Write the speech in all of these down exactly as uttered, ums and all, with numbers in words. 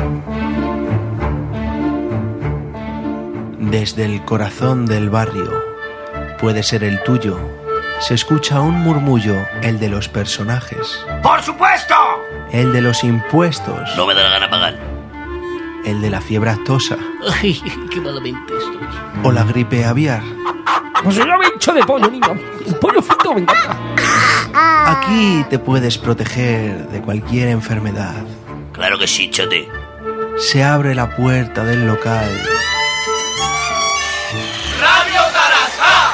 Desde el corazón del barrio, puede ser el tuyo, se escucha un murmullo, el de los personajes. ¡Por supuesto! El de los impuestos. No me da la gana pagar. El de la fiebre aftosa. Ay, qué malamente esto. O la gripe aviar. Pues yo me hincho de pollo, niño. El pollo frito me encanta. Aquí te puedes proteger de cualquier enfermedad. Claro que sí, chote. Se abre la puerta del local. ¡Radio Tarasca!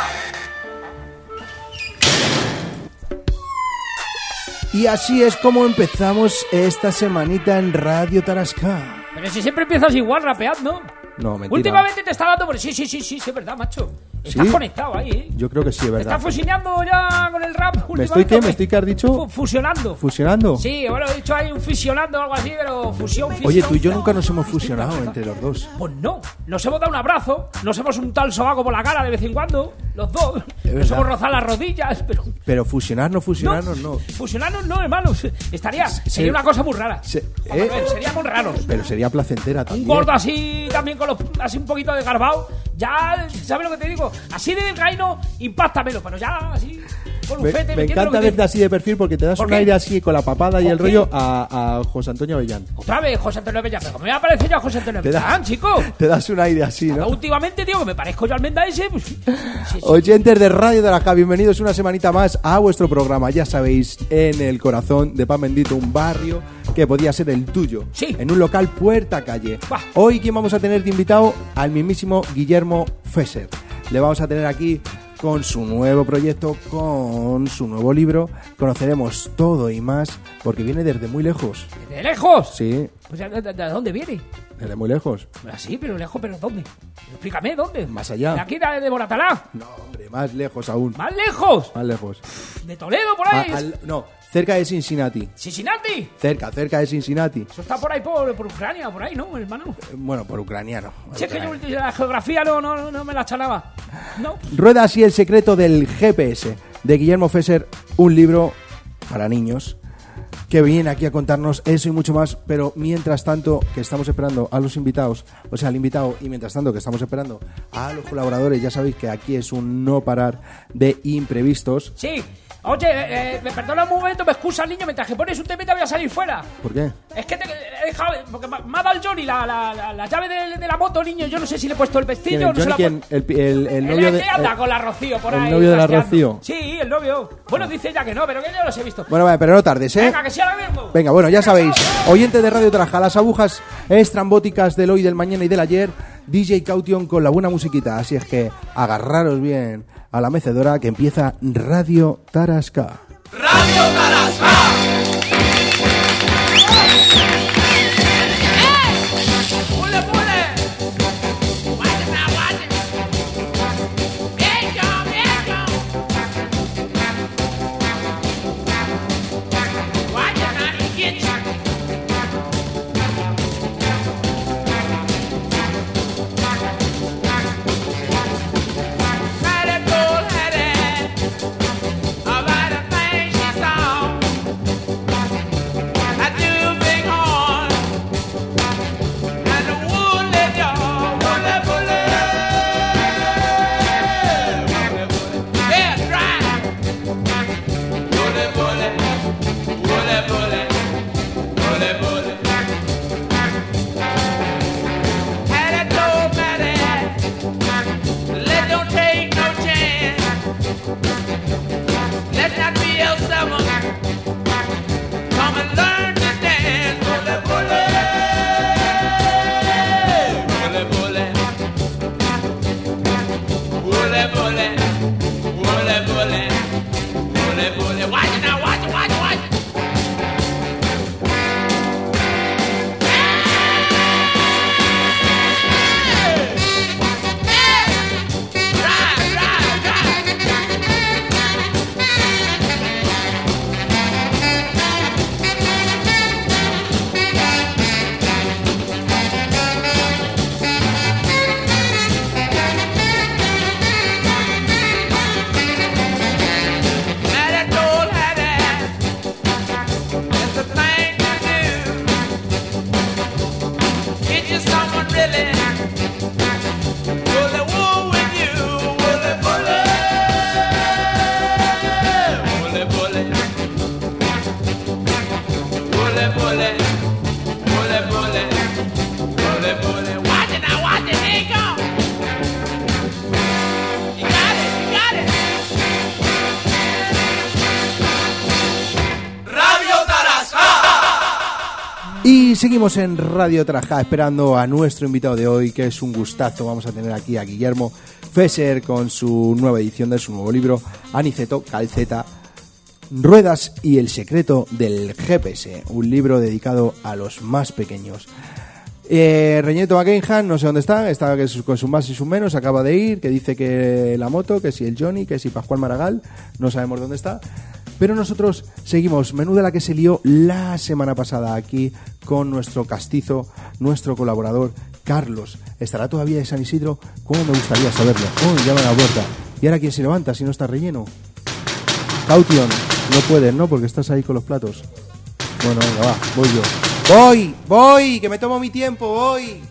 Y así es como empezamos esta semanita en Radio Tarasca. Pero si siempre empiezas igual, rapeando. No, mentira. Últimamente te está dando por... Sí, sí, sí, sí, sí, es verdad, macho. Estás ¿Sí? conectado ahí, ¿eh? Yo creo que sí, es verdad. ¿Estás fusionando ya con el rap? ¿Me estoy qué? ¿Me estoy qué has dicho? Fu- fusionando. ¿Fusionando? Sí, bueno, he dicho ahí un fisionando o algo así, pero fusión, fusión. Oye, tú y yo nunca nos hemos fusionado entre los dos. Pues no, nos hemos dado un abrazo, nos hemos untado el sobaco por la cara de vez en cuando, los dos. Es Nos verdad. hemos rozado las rodillas, pero... Pero fusionarnos, fusionarnos, no. Fusionarnos no, hermanos. Estaría, Se- sería una cosa muy rara. se- Vamos ¿eh? a ver, seríamos raros. Pero sería placentera Un también. gordo así, también con los... Así un poquito de garbao. Ya, ¿sabes lo que te digo? Así de gaino, impáctamelo, pero ya, así... Con Me, un fete, me ¿entiendes lo encanta que te- verte así de perfil porque te das ¿Por un qué? aire así con la papada y ¿Por el qué? rollo a, a José Antonio Avellán. Otra vez, José Antonio Avellán. Pero ¿cómo me aparece ya José Antonio Te da- Avellán, chico? Te das un aire así, ¿no? Últimamente, tío, que me parezco yo al Menda ese. Pues, sí, sí. Oyentes de Radio Tarasca, bienvenidos una semanita más a vuestro programa. Ya sabéis, en el corazón de Pan Bendito, un barrio que podía ser el tuyo. Sí. En un local Puerta Calle. Buah. Hoy, ¿quién vamos a tener de invitado? Al mismísimo Guillermo Fesser. Le vamos a tener aquí con su nuevo proyecto, con su nuevo libro. Conoceremos todo y más porque viene desde muy lejos. ¿De lejos? Sí, Pues, ¿de, de- de dónde viene? desde muy lejos. Ah, sí, pero lejos, ¿pero dónde? Explícame, ¿dónde? Más allá. ¿De aquí, de, de Moratalá? No, hombre, más lejos aún. ¿Más lejos? Más lejos. ¿De Toledo, por A- ahí? al- no, cerca de Cincinnati. ¿Cincinnati? Cerca, cerca de Cincinnati. Eso está por ahí, por, por Ucrania, por ahí, ¿no, hermano? Bueno, por ucraniano. Si es que yo la geografía no, no, no me la chanaba. No. Rueda así el secreto del G P S de Guillermo Fesser, un libro para niños que viene aquí a contarnos eso y mucho más, pero mientras tanto que estamos esperando a los invitados, o sea, al invitado, y mientras tanto que estamos esperando a los colaboradores, ya sabéis que aquí es un no parar de imprevistos. Sí. Oye, eh, eh, me perdona un momento, me excusa el niño, mientras que pones un temita voy a salir fuera. ¿Por qué? Es que te he dejado, porque me me ha dado el Johnny la, la, la, la llave de, de la moto, niño. Yo no sé si le he puesto el ¿Quién, vestillo el o no se Johnny, la he quién? puesto. El, pi- el, el El novio de... que anda el- con la Rocío por el ahí. novio de la rastreando. Rocío. Sí, el novio. Bueno, dice ella que no, pero que yo los he visto. Bueno, vale, pero no tardes, ¿eh? Venga, que sí ahora mismo. Venga, bueno, ya sabéis, oyente de Radio Tarasca, las agujas estrambóticas del hoy, del mañana y del ayer, D J Caution con la buena musiquita, así es que agarraros bien a la mecedora que empieza Radio Tarasca. ¡Radio Tarasca! ¡Pule, pule! Watch it now, watch it. There you go, there you go. Watch it now, he gets you. Let it go, let it. All right, the thing she saw. really, bully woo with you, bully, bully, bully, bully, bully, bully, bully, bully, bully, bully. Watch it now, watch it, here you go. You got it, you got it. Radio Tarasca. Y seguimos en Radio Tarasca esperando a nuestro invitado de hoy, que es un gustazo. Vamos a tener aquí a Guillermo Fesser con su nueva edición de su nuevo libro, Aniceto, Calceta, Ruedas y el secreto del G P S, un libro dedicado a los más pequeños. Eh, Reñeto Buckingham, no sé dónde está, está con sus más y sus menos, acaba de ir, que dice que la moto, que si el Johnny, que si Pascual Maragall, no sabemos dónde está. Pero nosotros seguimos, menú de la que se lió la semana pasada aquí con nuestro castizo, nuestro colaborador, Carlos. ¿Estará todavía de San Isidro? ¿Cómo me gustaría saberlo? Oh, llama a la puerta. ¿Y ahora quién se levanta si no está relleno? Caution, no puedes, ¿no? Porque estás ahí con los platos. Bueno, venga, va, voy yo. ¡Voy! ¡Voy! ¡Que me tomo mi tiempo! ¡Voy!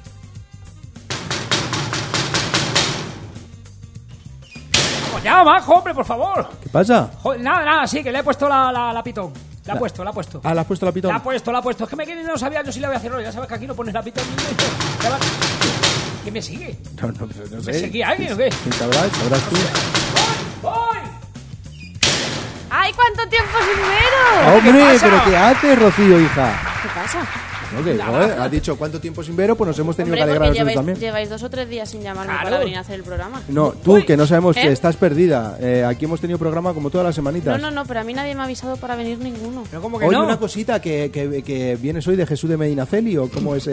Pues ya, majo, hombre, por favor. ¿Qué pasa? Joder, nada, nada, sí, que le he puesto la, la, la pitón. La ha puesto, la ha puesto. Ah, ¿le has puesto la pitón? La ha puesto, la ha puesto. Es que me quiere y no sabía yo si la voy a hacer hoy. Ya sabes que aquí no pones la pitón. Ya va. ¿Quién me sigue? No, no, no ¿Me sé. seguía alguien o qué? ¿Quién sabrá? ¿Sabrás tú? ¡Voy! ¡Voy! ¡Ay, cuánto tiempo sin veros! ¡Hombre! pasa? ¿Pero qué haces, Rocío, hija? ¿Qué pasa? No, que, joder, has dicho cuánto tiempo sin vero, pues nos hemos tenido Hombre, que alegrar porque nosotros lleváis, también. lleváis dos o tres días sin llamarme Claro. para venir a hacer el programa. No, tú, Uy. que no sabemos ¿Eh? que estás perdida. Eh, aquí hemos tenido programa como todas las No, semanitas. no, no, pero a mí nadie me ha avisado para venir ninguno. Pero como que Oye, no. una cosita, que, que, que vienes hoy de Jesús de Medinaceli, ¿o cómo es el,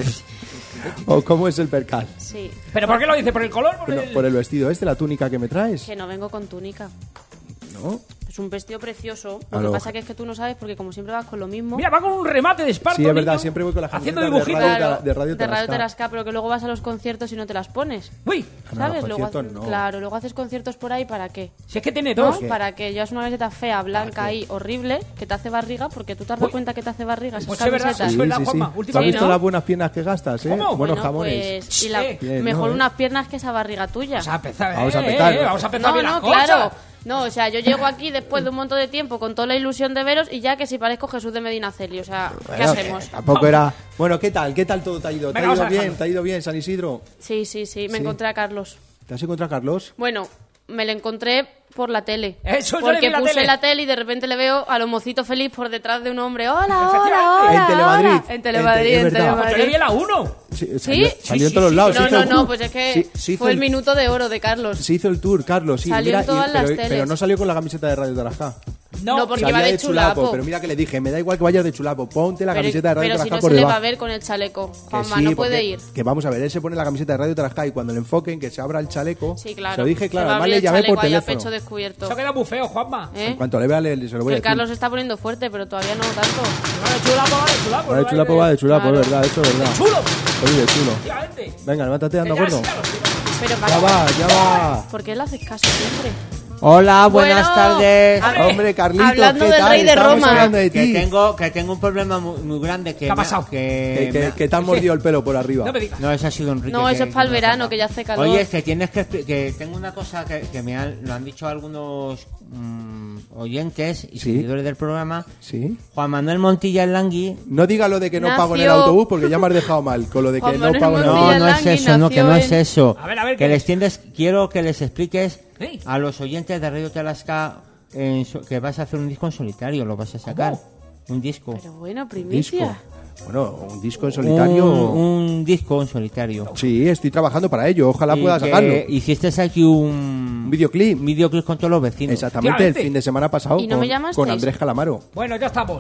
o cómo es el percal? Sí, ¿Pero por qué lo dice? ¿Por el color? ¿Por Bueno, el... por el vestido este, la túnica que me traes, que no vengo con túnica. ¿no? Es un vestido precioso. A Lo lo- que pasa que es que tú no sabes porque como siempre vas con lo mismo. Mira, va con un remate de esparto. Sí, es verdad, niño, siempre voy con la haciendo camiseta de dibujitos. Radio- de Radio de Radio Tarasca. Tarasca, pero que luego vas a los conciertos y no te las pones. Uy, Ah, no, ¿Sabes? los Luego conciertos haces- no. Claro, luego haces conciertos por ahí, ¿para qué? si es que tiene ¿No? dos. Para que llevas una camiseta fea, blanca ahí, horrible, que te hace barriga, porque tú te has dado cuenta que te hace barriga esas Pues es verdad, camisetas. es verdad, sí, sí. Juanma, ¿Has últimamente- visto ¿no? las buenas piernas que gastas, eh? ¿Cómo? Buenos Bueno, jamones. pues, y la- Eh, bien, mejor ¿no, eh? unas piernas que esa barriga tuya. Vamos a empezar, Vamos a eh, empezar. eh, vamos a empezar No, bien no, las cosas. claro. No, o sea, yo llego aquí después de un montón de tiempo con toda la ilusión de veros y ya que si parezco Jesús de Medinaceli, o sea, ¿qué Bueno, hacemos? Tampoco era... Bueno, ¿qué tal? ¿Qué tal todo te ha ido? ¿Te Venga, ha ido vamos a bien? dejarlo. ¿Te ha ido bien, San Isidro? Sí, sí, sí, me Sí. encontré a Carlos. ¿Te has encontrado a Carlos? Bueno, me lo encontré por la tele. Eso, yo le Porque vi la puse tele. la tele y de repente le veo a los mocitos feliz por detrás de un hombre. ¡Hola, hola, Efectivamente. hola! En Telemadrid. hola! En Telemadrid, En en, te- es verdad. Pues yo Telemadrid. le vi a la uno. Sí, salió, ¿Sí? salió Sí, en todos sí, lados. sí. se No, hizo no, el no, tour. pues es que Sí, se hizo fue el minuto de oro de Carlos. Se hizo el tour, Carlos, sí. Salió Mira, en todas y- las pero, teles. pero no salió con la camiseta de Radio Tarasca. No, porque Salía iba de de chulapo, chulapo. pero mira que le dije, me da igual que vayas de chulapo, ponte la Pero, camiseta de Radio pero si Tarasca no por se le debajo. va a ver con el chaleco. Que Juanma, sí, no puede porque- ir. Que vamos a ver, él se pone la camiseta de Radio Tarasca y cuando le enfoquen, que se abra el chaleco. Sí, claro. Se lo dije, Se claro, va a además abrir le el llamé chaleco por ahí a teléfono. pecho descubierto. Eso queda muy feo, Juanma. ¿Eh? En cuanto le vea, le, se lo voy Que a el decir. Carlos se está poniendo fuerte, pero todavía no tanto. Va de chulapo, va de chulapo. Va de chulapo, va de chulapo, Claro. es verdad, eso es verdad. Chulo. Oye, de chulo. Efectivamente. Venga, levántate, anda, Que ya gordo. sí, ya lo sé. Pero Ya para- va, ya va. ¿Por qué le haces caso siempre? Hola, buenas Bueno, tardes. a ver, Hombre, Carlitos, hablando ¿qué del tal? rey de Estamos Roma. hablando de Que ti. tengo, que tengo un problema muy, muy grande. Que ¿Qué ha me- pasado? Que, Que, que, me- que te han mordido el pelo por arriba. No me digas. No, eso ha sido Enrique. No, eso que- es para el que me ha verano, contado. que ya hace calor. Oye, es que tienes que, expli- que tengo una cosa que, que me han, lo han dicho algunos mm, oyentes y Sí. seguidores del programa. Sí. Juan Manuel Montilla el Langui. No diga lo de que no Nació- pago en el autobús porque ya me has dejado mal con lo de que Juan no Manuel pago en el Montilla No, autobús. no es Langui eso, no, que no nació es en- eso. A ver, a ver, que ¿qué les es? tiendes, quiero que les expliques Sí. a los oyentes de Radio Talasca en so- que vas a hacer un disco en solitario, lo vas a sacar. Un disco. Pero bueno, Disco. primicia. Bueno, un disco en solitario. Un, un disco en solitario. Sí, estoy trabajando para ello. Ojalá Y pueda que sacarlo. Hiciste aquí un, Un videoclip. un videoclip con todos los vecinos. Exactamente, el Efectivamente. fin de semana pasado ¿Y no con, me llamasteis? con Andrés Calamaro. Bueno, ya estamos.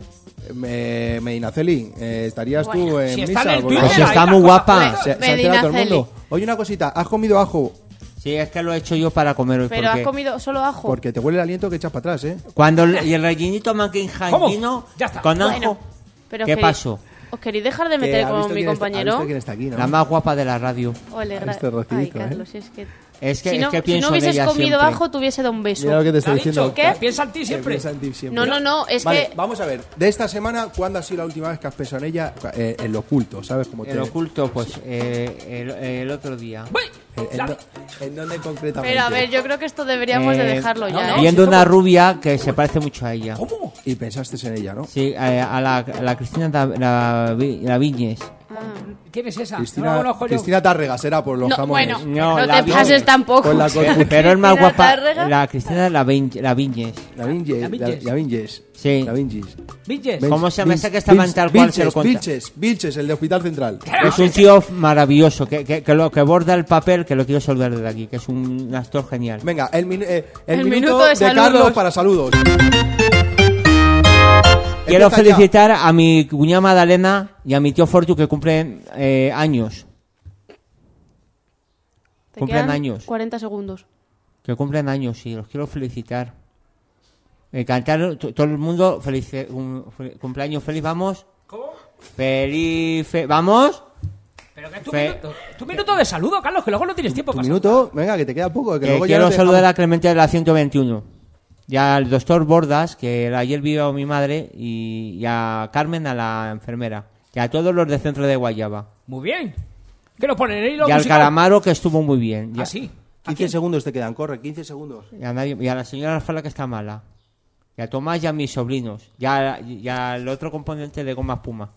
Me, Medinaceli, eh, ¿estarías tú Bueno, en si misa? está en el Porque- Twitter, Así está ahí muy la cosa guapa. puesta. Se, se ha enterado todo el Medinaceli. mundo. Oye, una cosita, ¿has comido ajo? Sí, es que lo he hecho yo para comer hoy. Pero has porque comido solo ajo. Porque te huele el aliento que echas para atrás, ¿eh? Cuando el, y el rellenito manquinjantino Ya está. con Bueno, ajo, pero ¿qué queréis- pasó? ¿Os queréis dejar de Que meter ha con visto mi quién está- ha compañero? visto quién está aquí, ¿no? La más guapa de la radio. Ole, gra- Este rocito, Ay, ¿eh? Carlos, es que Es que, Si no, es que si pienso no en hubieses ella comido siempre. ajo, te hubiese dado un beso. Mira lo que te ¿Te estoy ha diciendo. dicho? ¿Qué? Que piensa en ti Que siempre. piensa en ti siempre. No, no, no, es Vale, que... vamos a ver. De esta semana, ¿cuándo ha sido la última vez que has pensado en ella? Eh, en lo oculto, ¿sabes? Como El oculto, pues eh, el, el otro día. Uy, ¿En, en la- do- en dónde concretamente? Pero a ver, yo creo que esto deberíamos de Eh, dejarlo ya, no, ¿eh? Viendo si una esto- rubia que se parece mucho a ella. ¿Cómo? Y pensaste en ella, ¿no? Sí, eh, a la, a la Cristina da, la, Vi- la Viñes. ¿Quién es esa? no Cristina, la conozco yo. Cristina Tárrega será por los No, jamones. bueno, No, no, la te vi- pases tampoco. Con la Pero, corpu- pero es más Cristina guapa Tárrega. la Cristina la, Vin- la Viñes. La Vinges. La, Vinges. la Vinges. Sí. La Vinges. Vilches. Ven- ¿Cómo se llama Vin- ese que estaba en Vin- tal cual se lo Vilches, cuenta? Vilches, Vilches, el de Hospital Central. Es un tío maravilloso, que, que, que lo que borda el papel, que lo quiero saludar desde aquí, que es un actor genial. Venga, el, min- eh, el El minuto, minuto de de, saludos. Carlos para saludos. Quiero Empieza ya. felicitar a mi cuñada Madalena y a mi tío Fortu que cumplen eh, años. Te Cumplen quedan años. cuarenta segundos. Que cumplen años, sí, los quiero felicitar. Eh, cantar t- todo el mundo, feliz, un, fel- cumpleaños feliz, vamos. ¿Cómo? Feliz, fe- vamos. Pero que es tu Fe- minuto. Es tu minuto de saludo, Carlos, que luego no tienes tiempo Tu para minuto, venga, que te queda poco. Que Que luego ya quiero no te saludar dejamos. a Clemente de la ciento veintiuno. Y al doctor Bordas, que ayer vio a mi madre, y, y a Carmen, a la enfermera. Y a todos los del centro de Guayaba. Muy bien. ¿Qué nos ponen? ¿El hilo Y al musical? Calamaro, que estuvo muy bien. Y a, Ah, sí. ¿A quince quién? segundos te quedan, corre, quince segundos. y a nadie- y a la señora Alfala, que está mala. Y a Tomás y a mis sobrinos. Y, a- y al otro componente de Goma Espuma.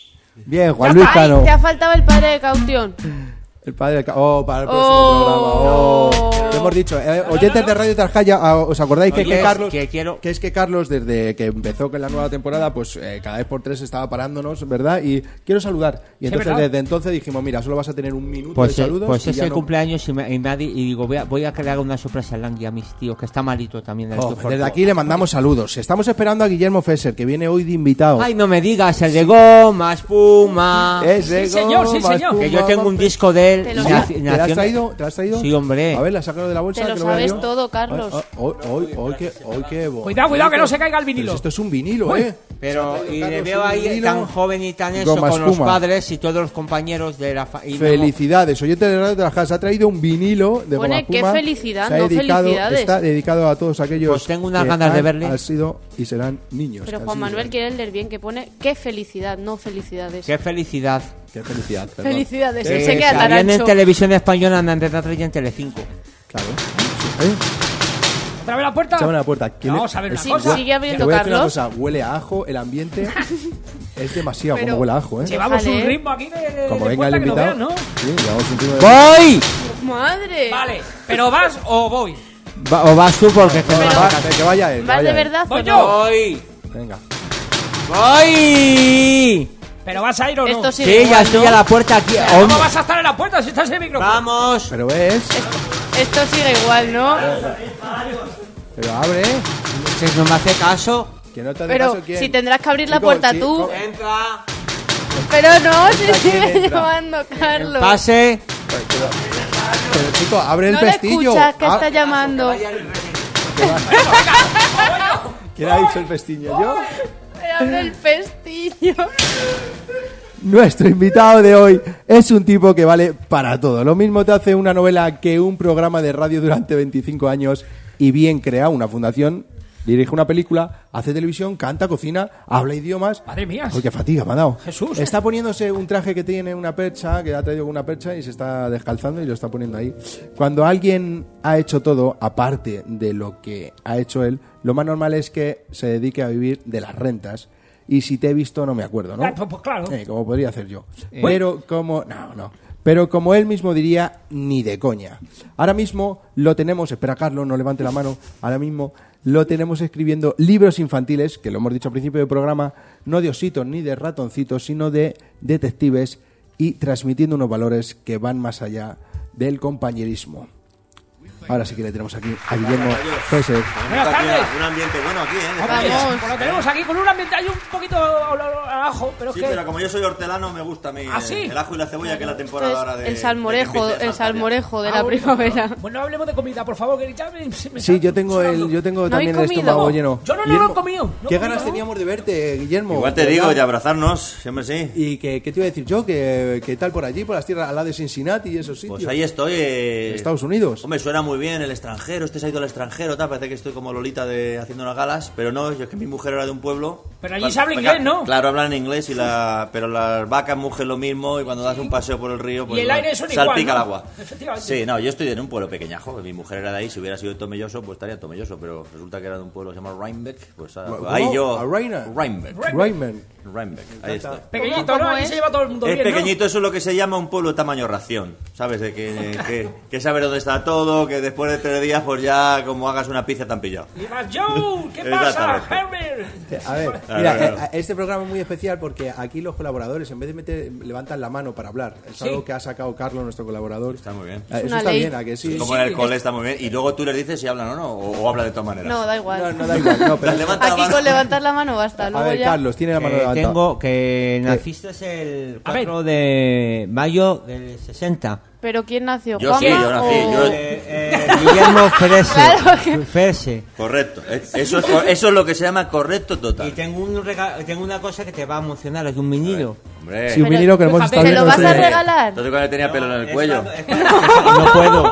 Bien, Juan Luis Ay, Cano. te ha faltado el padre de caución. El padre del ca- Oh, para el próximo Oh. programa. Oh. Te hemos dicho, eh, oyentes de Radio Tarjaya, ah, ¿os acordáis que, Oye, que Carlos, que quiero- que es que Carlos desde que empezó con la nueva temporada, pues eh, cada vez por tres estaba parándonos, ¿verdad? Y quiero saludar. Y Sí, entonces ¿verdad? desde entonces dijimos, mira, solo vas a tener un minuto Pues, de eh, saludos. pues y es ya el no- cumpleaños y, me, y, me ha di- y digo, voy a, voy a que le haga una sorpresa a Langui, a mis tíos, que está malito también. el Oh, tío Fortu. desde aquí le mandamos saludos. Estamos esperando a Guillermo Fesser, que viene hoy de invitado. Ay, no me digas, el de Goma Espuma. Ese Sí, señor, sí, goma, señor. Que yo espuma, tengo un papel. disco de él. Te lo naci- sabes. ¿Te lo has nacion- traído? ¿Te lo has traído? Sí, hombre. A ver, la sácalo de la bolsa. Te lo que lo vea sabes yo. todo, Carlos. Hoy, hoy, hoy, hoy, qué, hoy qué bo- Cuidado, cuidado, que no se caiga el Pero vinilo. si esto es un vinilo, ¿eh? Pero, Se ha traído y le Carlos veo un ahí vinilo. tan joven y tan eso Goma con los espuma. padres y todos los compañeros de la fa- y Felicidades, oyente de Radio Trabajar, se ha traído un vinilo de Pone, Goma qué Espuma. felicidad, Se ha no dedicado- felicidades. Está dedicado a todos aquellos Pues tengo unas que ganas de han- verle. han sido y serán niños. Pero que han Juan sido y Manuel serán- quiere leer bien, que pone qué felicidad, no felicidades. Qué felicidad. Qué felicidad, perdón. Felicidades, Que él se queda salían en tarancho. televisión española en Antena tres y en Telecinco. Claro. ¿Eh? ¿Otra vez la puerta? Échame la puerta. ¿Quién Vamos es? a ver una Sí, cosa. sigue Te abriendo voy a decir una Carlos. cosa, huele a ajo, el ambiente es demasiado Pero- como huele a ajo, ¿eh? Llevamos Déjale, un ¿eh? ritmo aquí de, de, Como de venga el puerta que no invitado. vean, ¿no? Sí, llevamos un ritmo de- ¡Voy! Madre. Vale, pero vas o voy. Va- o vas tú porque es que Va, me va, va a que vaya él. que ¿Vas vaya de él. verdad Voy o yo. no? ¡Voy! Venga. ¡Voy! Pero vas a ir o no. Esto Sí, sigue ya igual, estoy ¿no? a la puerta aquí. ¿Cómo Hombre, vas a estar en la puerta si estás en el micrófono? ¡Vamos! Pero ves, Esto sigue igual, ¿no? pero abre, Si no me hace caso, que no te hace Pero caso quién. si tendrás que abrir la Chico, puerta sí, tú. co- entra, Pero no, si ¿quién sigue entra? llamando Carlos. pase. Pero chico, abre el No le pestillo. escuchas que Ah, está llamando. ¿Quién ha dicho el pestillo? ¿Yo? Pero abre el pestillo. Nuestro invitado de hoy es un tipo que vale para todo. Lo mismo te hace una novela que un programa de radio durante veinticinco años y bien crea una fundación, dirige una película, hace televisión, canta, cocina, habla idiomas. Madre mía. Uy, qué fatiga me ha dado. Jesús. Está poniéndose un traje que tiene una percha, que ha traído una percha y se está descalzando y lo está poniendo ahí. Cuando alguien ha hecho todo, aparte de lo que ha hecho él, lo más normal es que se dedique a vivir de las rentas. Y si te he visto, no me acuerdo, ¿no? Ah, pues, pues claro. Eh, como podría hacer yo. Pero como... No, no. Pero como él mismo diría, ni de coña. Ahora mismo lo tenemos... Espera, Carlos, no levante la mano. Ahora mismo lo tenemos escribiendo libros infantiles, que lo hemos dicho al principio del programa, no de ositos ni de ratoncitos, sino de detectives y transmitiendo unos valores que van más allá del compañerismo. Ahora sí que le tenemos aquí a Guillermo Fesser. Buenas tardes. Un ambiente bueno aquí, ¿eh? Hombre, Vamos. pues lo tenemos aquí con un ambiente, hay un poquito a ajo, pero es Sí, que... pero como yo soy hortelano, me gusta a mí ¿Ah, eh, sí? el ajo y la cebolla, que es la Esto temporada es ahora de... el de salmorejo, que empiece a el saltar ya. salmorejo de Ah, la bueno, primavera. Bueno, hablemos de comida, por favor, que ya me, me Sí, está yo tengo sonando. el, yo tengo ¿No también el habéis comido? estómago lleno. Yo no, no, no Guillermo, he comido. No ¿Qué he comido, ganas no. teníamos de verte, Guillermo? Igual te ¿Verdad? digo, de abrazarnos, siempre sí. ¿Y qué, qué te iba a decir yo? ¿Qué, qué tal por allí, por las tierras, al lado de Cincinnati y esos sitios? Pues ahí estoy. Eh... Estados Unidos. Hombre, suena muy bien el extranjero, este se ha ido al extranjero, tal, parece que estoy como Lolita de haciendo unas galas, pero no, yo es que mi mujer era de un pueblo. Pero allí Cuando- se habla venga, inglés, ¿no? Claro, hablan inglés, y la pero las vacas mugen lo mismo, y cuando das un paseo por el río, pues Y el aire suena salpica igual, el ¿no? agua. Efectivamente. Sí, no, yo estoy en un pueblo pequeñajo, mi mujer era de ahí, si hubiera sido de Tomelloso, pues estaría en Tomelloso, pero resulta que era de un pueblo que se llama Rhinebeck, pues ah, ¿Cómo? ahí yo... ¿A Reina? Rhinebeck. Rayman. Rhinebeck, ahí está. Pequeñito, ¿Cómo ¿no? Ahí es? se lleva todo el mundo Es bien, ¿no? pequeñito, eso es lo que se llama un pueblo tamaño ración, ¿sabes? De que, que, que saber dónde está todo, que después de tres días, pues ya como hagas una pizza te han pillado. Y vas, Joe, ¿qué pasa, Exactamente. Herbert? A ver, Claro, mira, claro. eh, este programa es muy especial porque aquí los colaboradores, en vez de meter, levantan la mano para hablar. Es Sí. algo que ha sacado Carlos, nuestro colaborador. Está muy bien. Eh, Eso una está ley. bien, ¿a que sí? Como sí, en el cole es- está muy bien. Y luego tú les dices si hablan o no, o, o hablan de todas maneras. No, da igual. No, no da igual, no, pero... Las levanta la Aquí mano. con levantar la mano basta. A Luego ver, ya... Carlos, tiene la mano Eh, levantada. tengo que naciste el cuatro de mayo del sesenta. ¿Pero quién nació? Yo sí, ¿Juanma yo nací, o- yo- Eh, eh, Guillermo Frese. Claro que- Frese. Correcto. Eh, Eso es, co- eso es lo que se llama correcto Y total. tengo, un rega- tengo una cosa que te va a emocionar, es un vinilo. Hombre, Sí, un vinilo que hemos fíjate, estado ¿Se viendo. lo vas a ese- regalar? entonces cuando tenía pelo en el Es cuello. cuando- es cuando- no puedo.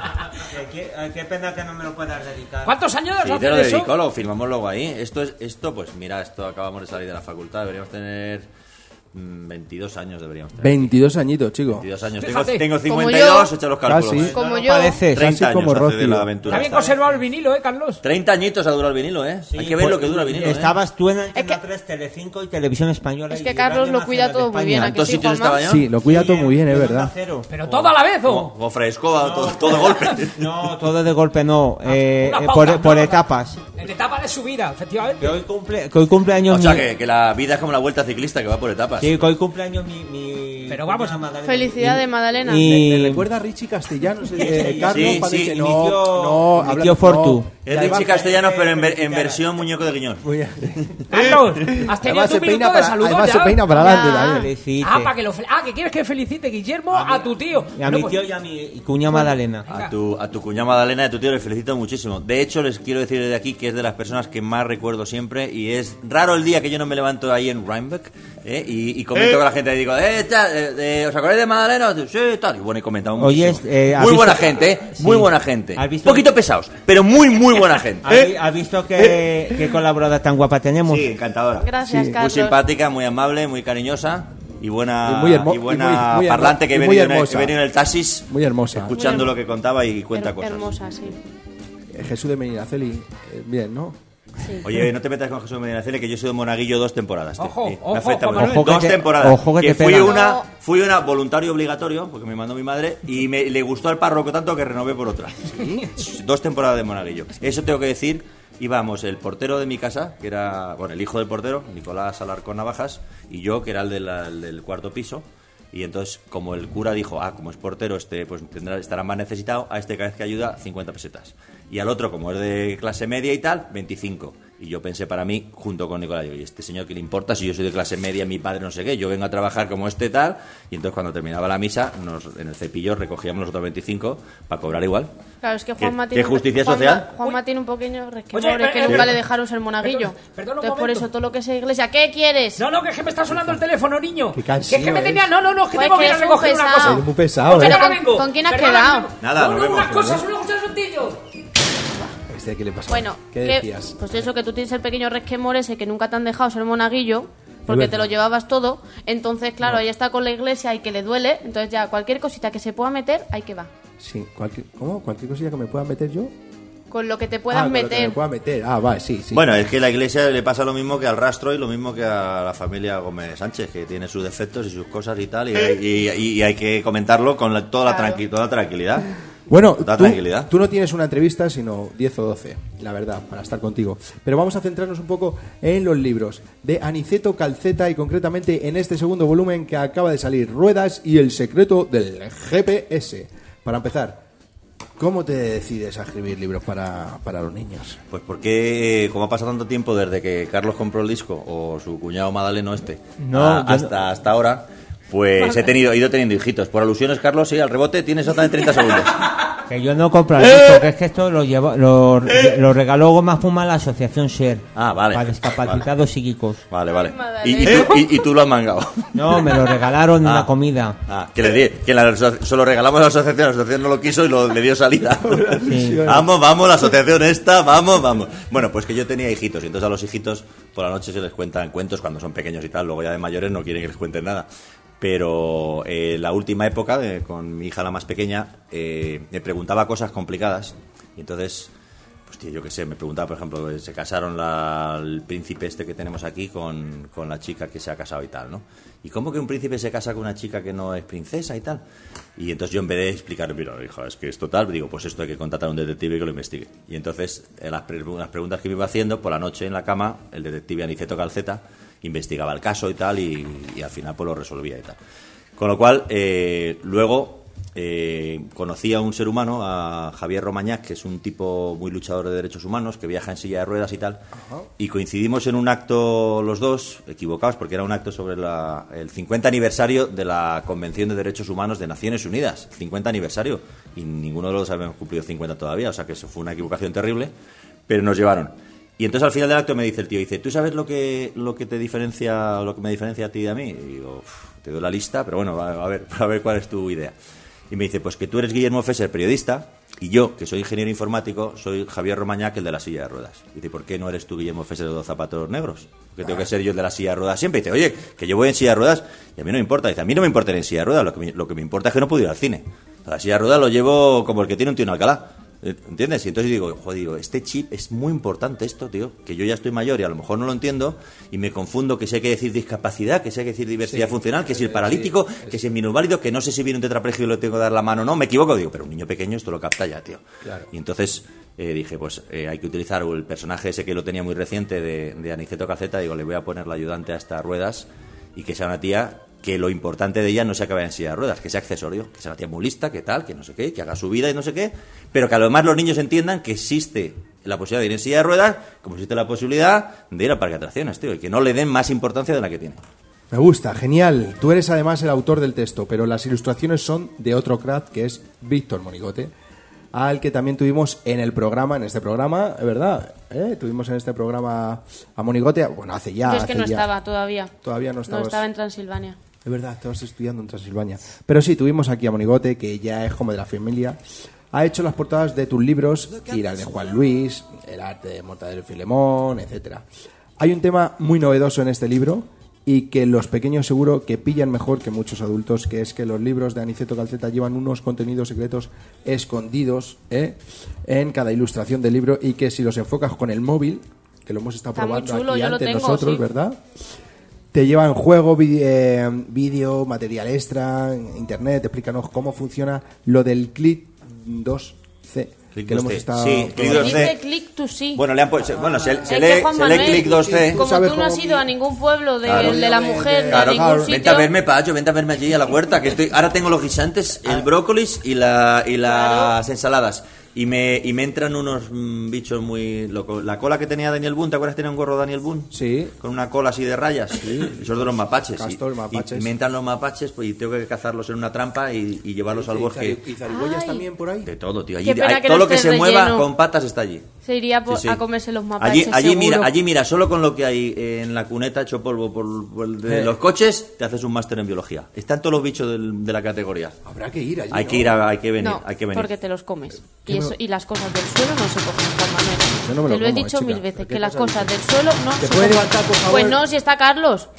Eh, Qué, eh, qué pena que no me lo puedas dedicar. ¿Cuántos años Sí, hace te lo de eso? dedico, lo firmamos luego ahí. Esto es, esto, pues mira, esto acabamos de salir de la facultad, deberíamos tener mm, veintidós años deberíamos tener. veintidós añitos, chico. veintidós años. Tengo, Fíjate. tengo Como cincuenta y dos, yo. echa los cálculos. Casi. Como No yo. pareces. treinta Casi como años hace de Rocío. la aventura. Está bien conservado el vinilo, ¿eh, Carlos? treinta añitos ha durado el vinilo, ¿eh? Sí, Hay que ver pues, lo que dura el vinilo, ¿eh? Estabas tú en que- Antena tres, Telecinco y Televisión Española. Es y que Radio Carlos lo Nacional cuida de todo muy España. bien. ¿A que ¿Tantos sí, sitios Juanma? estaba yo? Sí, lo cuida todo muy bien, es en verdad. Onda Cero. Pero todo a la vez, ¿o? O, o fresco, a todo, todo de golpe. No, todo de golpe no. Eh, Una eh, pauta, por, por ¿no? etapas. En etapa de su vida, efectivamente. Que hoy cumple, que hoy cumple años O sea, mi- que, que la vida es como la vuelta ciclista, que va por etapas. Sí, que hoy cumple años mi, mi Pero vamos, cuñada Magdalena. Felicidades, Madalena. Y- ¿Me recuerda a Richie Castellanos? Eh, Sí, Carlos, sí, parece- sí, y no, mi tío- no, mi habla- tío Fortu. no. Es Y además- Richie Castellanos, pero en, ver- en versión muñeco de guiñón. Muy bien. Carlos, has tenido Además tu se minuto peina de para, saludos además ya. se peina para adelante Ya. también. Felicite. Ah, para que lo fel- ah, que quieres que felicite Guillermo a, tu tío. Y a No, mi pues- tío y a mi cuña Magdalena. A tu, a tu cuñada Magdalena y a tu tío les felicito muchísimo. De hecho, les quiero decir desde aquí que es de las personas que más recuerdo siempre, y es raro el día que yo no me levanto ahí en Rhinebeck, ¿eh? y, y comento con la gente y digo, eh, tal, eh, eh, ¿os acordáis de Magdalena? Sí, tal. Y bueno, y comentamos Oye, muchísimo. eh, ¿has muy buena visto- gente, ¿eh? Sí. Muy buena gente. ¿Has Un visto- poquito pesados, pero muy, muy buena gente. ¿Has vi- ¿Has visto qué, qué colaboradora tan guapa tenemos? Sí, encantadora. Gracias, Sí. Muy Carlos. simpática, muy amable, muy cariñosa y buena, Y muy hermo- y buena y muy- muy hermo- parlante que he y muy venido, en el, hermosa. he venido en el taxis Muy hermosa. escuchando Muy lo que contaba y cuenta Her- cosas. Hermosa, sí. Eh, Jesús de Medinaceli, eh, bien, ¿no? Sí. Oye, no te metas con Jesús Medinaceli, que yo he sido de Monaguillo dos temporadas. tío. Ojo, Sí, me ojo, afecta Juan mucho. Manuel. Ojo que Dos te- temporadas. ojo que te fui pega. una, fui una voluntario obligatorio, porque me mandó mi madre, y me, le gustó al párroco tanto que renové por otra. Dos temporadas de Monaguillo. Eso tengo que decir. Íbamos el portero de mi casa, que era, bueno, el hijo del portero, Nicolás Alarcón Navajas, y yo, que era el, de la- el del cuarto piso. Y entonces, como el cura dijo, ah, como es portero, este pues tendrá, estará más necesitado, a este cada vez que ayuda, cincuenta pesetas. Y al otro, como es de clase media y tal, veinticinco. Y yo pensé para mí, junto con Nicolás, y este señor, ¿qué le importa si yo soy de clase media, mi padre no sé qué? Yo vengo a trabajar como este tal. Y entonces, cuando terminaba la misa, nos, en el cepillo recogíamos los otros veinticinco para cobrar igual. Claro, es que ¿Qué- Juanma qué tiene un- justicia Juanma- social? Juanma tiene un pequeño resquemor, Oye, es que eh, nunca eh, le dejaron ser monaguillo. perdón, perdón un Entonces, por momento. eso todo lo que sea iglesia. ¿Qué quieres? No, no, que es que me está sonando el teléfono, niño. Qué que es que cansino me es. tenía. No, no, no, es que Pues tengo que que ir a es un recoger una pesado. cosa. Eres muy pesado, Oye, ¿eh? ahora ¿Con- vengo. con quién has Perdona, quedado? que- Nada, no, nos no, vemos, unas nos cosas, vemos. unos unos asuntillos. Este, ¿qué le pasa? Bueno, ¿Qué que- decías? pues eso, que tú tienes el pequeño resquemor ese que nunca te han dejado ser monaguillo, porque verdad. te lo llevabas todo. Entonces, claro, ahí está con la iglesia y que le duele. Entonces, ya cualquier cosita que se pueda meter, ahí que va. Sí, cualquier, ¿cómo? ¿Cualquier cosilla que me pueda meter yo? Con lo que te Ah, puedas con lo que meter. me pueda meter. Ah, vale, sí, sí. Bueno, es que a la iglesia le pasa lo mismo que al rastro y lo mismo que a la familia Gómez Sánchez, que tiene sus defectos y sus cosas y tal, y, y- y- y hay que comentarlo con la- toda, la Claro. tranqui- toda la tranquilidad. Bueno, Da tú, tranquilidad. tú no tienes una entrevista, sino diez o doce, la verdad, para estar contigo. Pero vamos a centrarnos un poco en los libros de Aniceto Calceta y concretamente en este segundo volumen que acaba de salir, Ruedas y el secreto del G P S. Para empezar, ¿Cómo te decides a escribir libros para, para los niños? Pues porque, como ha pasado tanto tiempo desde que Carlos compró el disco, o su cuñado Madaleno este, No, a- yo hasta, no. hasta ahora, pues he tenido, he ido teniendo hijitos. Por alusiones, Carlos, sí, al rebote tienes exactamente treinta segundos. Que yo no compro el disco, que es que esto lo, llevo, lo, lo regaló Goma Fuma la asociación SHARE. Ah, vale. Para discapacitados psíquicos. Vale, vale. Ay, Y, y tú, y- y tú lo has mangado. No, me lo regalaron en Ah. una comida. Ah, que le di, que la, aso- se lo regalamos a la asociación, la asociación no lo quiso y lo, le dio salida. Sí. Vamos, vamos, la asociación esta, vamos, vamos. Bueno, pues que yo tenía hijitos y entonces a los hijitos por la noche se les cuentan cuentos cuando son pequeños y tal, luego ya de mayores no quieren que les cuenten nada. Pero eh, la última época, de- con mi hija la más pequeña, eh, me preguntaba cosas complicadas y entonces... Pues tío, yo qué sé, me preguntaba, por ejemplo, se casaron la, el príncipe este que tenemos aquí con, con la chica que se ha casado y tal, ¿no? ¿Y cómo que un príncipe se casa con una chica que no es princesa y tal? Y entonces yo en vez de explicar, mira, hija, es que es total, digo, pues esto hay que contratar a un detective que lo investigue. Y entonces, en las, pre- las preguntas que me iba haciendo, por la noche en la cama, el detective Aniceto Calceta investigaba el caso y tal, y, y al final pues lo resolvía y tal. Con lo cual, eh, luego... Eh, conocí a un ser humano, a Javier Romañac, que es un tipo muy luchador de derechos humanos, que viaja en silla de ruedas y tal, y coincidimos en un acto los dos, equivocados, porque era un acto sobre la, el cincuenta aniversario de la Convención de Derechos Humanos de Naciones Unidas, cincuenta aniversario, y ninguno de los dos habíamos cumplido cincuenta todavía, o sea que eso fue una equivocación terrible, pero nos llevaron. Y entonces al final del acto me dice el tío, dice, ¿tú sabes lo que lo que te diferencia, lo que me diferencia a ti y a mí? Y digo, "Uf, te doy la lista, pero bueno, a, a ver, a ver cuál es tu idea". Y me dice, pues que tú eres Guillermo Fesser, periodista, y yo, que soy ingeniero informático, soy Javier Romañac, el de la silla de ruedas. Y dice, ¿por qué no eres tú Guillermo Fesser de los zapatos negros? Que tengo que ser yo el de la silla de ruedas siempre. Y dice, oye, que yo voy en silla de ruedas y a mí no me importa. Dice, a mí no me importa ir en silla de ruedas, lo que me, lo que me importa es que no puedo ir al cine. A la silla de ruedas lo llevo como el que tiene un tío en Alcalá. ¿Entiendes? Y entonces digo, joder, digo, este chip es muy importante esto, tío, que yo ya estoy mayor y a lo mejor no lo entiendo y me confundo que si hay que decir discapacidad, que si hay que decir diversidad sí, funcional, que si el paralítico, sí, que si el minusválido, que no sé si viene un tetrapléjico y le tengo que dar la mano o no, me equivoco, digo, pero un niño pequeño esto lo capta ya, tío. Claro. Y entonces eh, dije, pues eh, hay que utilizar el personaje ese que lo tenía muy reciente de, de Aniceto Calceta, digo, le voy a poner la ayudante a estas ruedas y que sea una tía que lo importante de ella no sea que vaya en silla de ruedas, que sea accesorio, que sea una tía muy lista, que tal, que no sé qué, que haga su vida y no sé qué, pero que además los niños entiendan que existe la posibilidad de ir en silla de ruedas, como existe la posibilidad de ir al parque de atracciones, tío, y que no le den más importancia de la que tiene. Me gusta, genial. Tú eres además el autor del texto, pero las ilustraciones son de otro crack que es Víctor Monigote, al que también tuvimos en el programa, en este programa, es verdad, ¿eh? Tuvimos en este programa a Monigote, bueno, hace ya. Yo es que hace no ya. estaba todavía. Todavía no estabas. No estaba en Transilvania. Es verdad, estabas estudiando en Transilvania. Pero sí, tuvimos aquí a Monigote, que ya es como de la familia. Ha hecho las portadas de tus libros, y las de Juan Luis, el arte de Mortadelo y Filemón, etcétera. Hay un tema muy novedoso en este libro y que los pequeños seguro que pillan mejor que muchos adultos, que es que los libros de Aniceto Calceta llevan unos contenidos secretos escondidos ¿eh? en cada ilustración del libro y que si los enfocas con el móvil, que lo hemos estado Está muy probando chulo, aquí yo lo antes tengo, nosotros, sí. ¿verdad? Te llevan juego, vídeo, eh, vídeo, material extra, internet. Explícanos cómo funciona lo del Click dos C. Click que lo dos hemos C. estado Sí, Click Se dos dice C. click to see. Bueno, le han puesto, bueno, se, se Es que, lee, Juan se lee Manuel, Click dos C. Como sabes tú no has cómo- ido a ningún pueblo de, Claro. de la mujer, ni a Claro, ningún claro. sitio. Vente a verme, Pacho, vente a verme allí a la huerta, que estoy, ahora tengo los guisantes, el brócolis y, la, y las ensaladas. Y me, y me entran unos mm, bichos muy locos. La cola que tenía Daniel Boone, ¿te acuerdas que tenía un gorro Daniel Boone? Sí. Con una cola así de rayas. Sí. Esos de los mapaches. Castor, Y- mapaches. Y, me entran los mapaches pues, y tengo que cazarlos en una trampa y, y llevarlos al bosque. ¿Y zarigüeyas Ay. también por ahí? De todo, tío. Allí, Qué pena hay- que todo no lo que esté se mueva relleno. con patas está allí. Se iría po- Sí, sí. a comerse los mapaches, Allí, allí seguro. mira, allí mira, solo con lo que hay en la cuneta hecho polvo por, por el de Eh. los coches, te haces un máster en biología. Están todos los bichos del- de la categoría. Habrá que ir allí. Hay ¿no? que ir, a- hay que venir, No, hay que venir. porque te los comes. ¿Qué Y, me- eso, y las cosas del suelo no se cogen, Juan Manuel. Yo no me lo te lo he como, dicho chica. mil veces, ¿Pero qué que las cosa cosas del suelo no ¿Te se puede comen. levantar, por favor? Pues no, si está Carlos.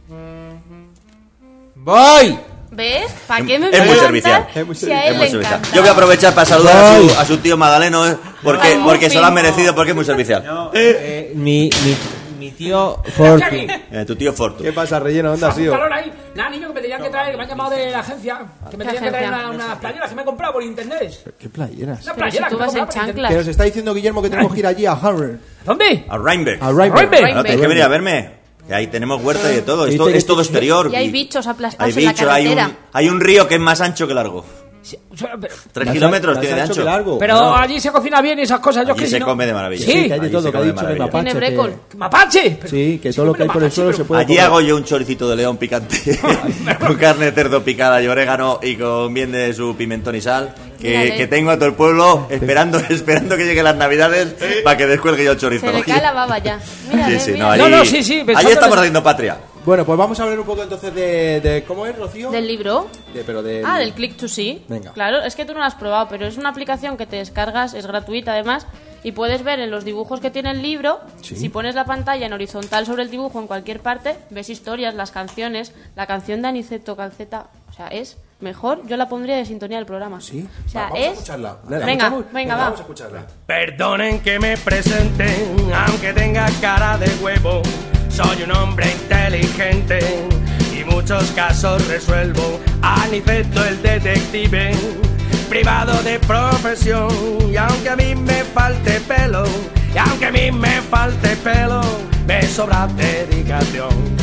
¡Voy! ¿Ves? ¿Para qué me Es voy a muy levantar servicial. Es muy si a Es él muy le servicial. encanta? Yo voy a aprovechar para saludar a su, a su tío Madaleno, ¿eh? porque, Ay, porque se lo ha Muffin. merecido, porque es muy servicial. Eh, mi, mi, mi tío Forti. Eh, tu tío Fortu. ¿Qué pasa, relleno? ¿Dónde has Haz un ido? calor ahí. Nada, niño, que me tenían que traer, que me han llamado de la agencia, que me ¿Qué tenían que traer agencia? una- unas playeras que me he comprado por internet. ¿Qué playeras? Una Pero si playera tú que me he vas en comprado por internet. chanclas. Que nos está diciendo Guillermo que tenemos que ir allí a Harvard. ¿Dónde? A Rheinberg. A Rheinberg. Rheinberg. Claro, tienes que venir a verme. Que ahí tenemos huerta y de todo. Dice Esto que es todo este- exterior. Y hay bichos aplastados Hay en la bichos, hay un, carretera. hay un río que es más ancho que largo. Sí, o sea, pero Tres ¿Me has- kilómetros me has tiene de hecho ancho. que largo? pero No. allí se cocina bien y esas cosas. Yo Allí que se si no- come de maravilla. Sí, Sí, que hay de Allí todo, se que ha come de dicho que maravilla. mapache. Tiene que- brécol. ¡Mapache! Pero- Sí, que sí, todo lo que hay por el mapache, suelo pero- se puede Allí comer. hago yo un choricito de león picante con carne de cerdo picada y orégano y con bien de su pimentón y sal que, Mírale. que tengo a todo el pueblo esperando esperando que lleguen las navidades para que descuelgue yo el chorizo. Se le cae la baba ya. Mírale, Sí, sí, no, mírale. allí, No, no, sí, sí, allí pensándole- estamos haciendo patria. Bueno, pues vamos a hablar un poco entonces de, de ¿cómo es, Rocío? ¿Del libro? De- pero de, Ah, del Click to See. Venga. Claro, es que tú no lo has probado, pero es una aplicación que te descargas, es gratuita además, y puedes ver en los dibujos que tiene el libro, Sí. si pones la pantalla en horizontal sobre el dibujo en cualquier parte, ves historias, las canciones, la canción de Aniceto Calceta, o sea, es mejor, yo la pondría de sintonía del programa. Sí. O sea, Va, vamos a es... escucharla. ¿La Venga, escuchamos? venga, va. Vamos a escucharla. Perdonen que me presente, aunque tenga cara de huevo. Soy un hombre inteligente y muchos casos resuelvo. Aniceto el detective, privado de profesión. Y aunque a mí me falte pelo, y aunque a mí me falte pelo, me sobra dedicación.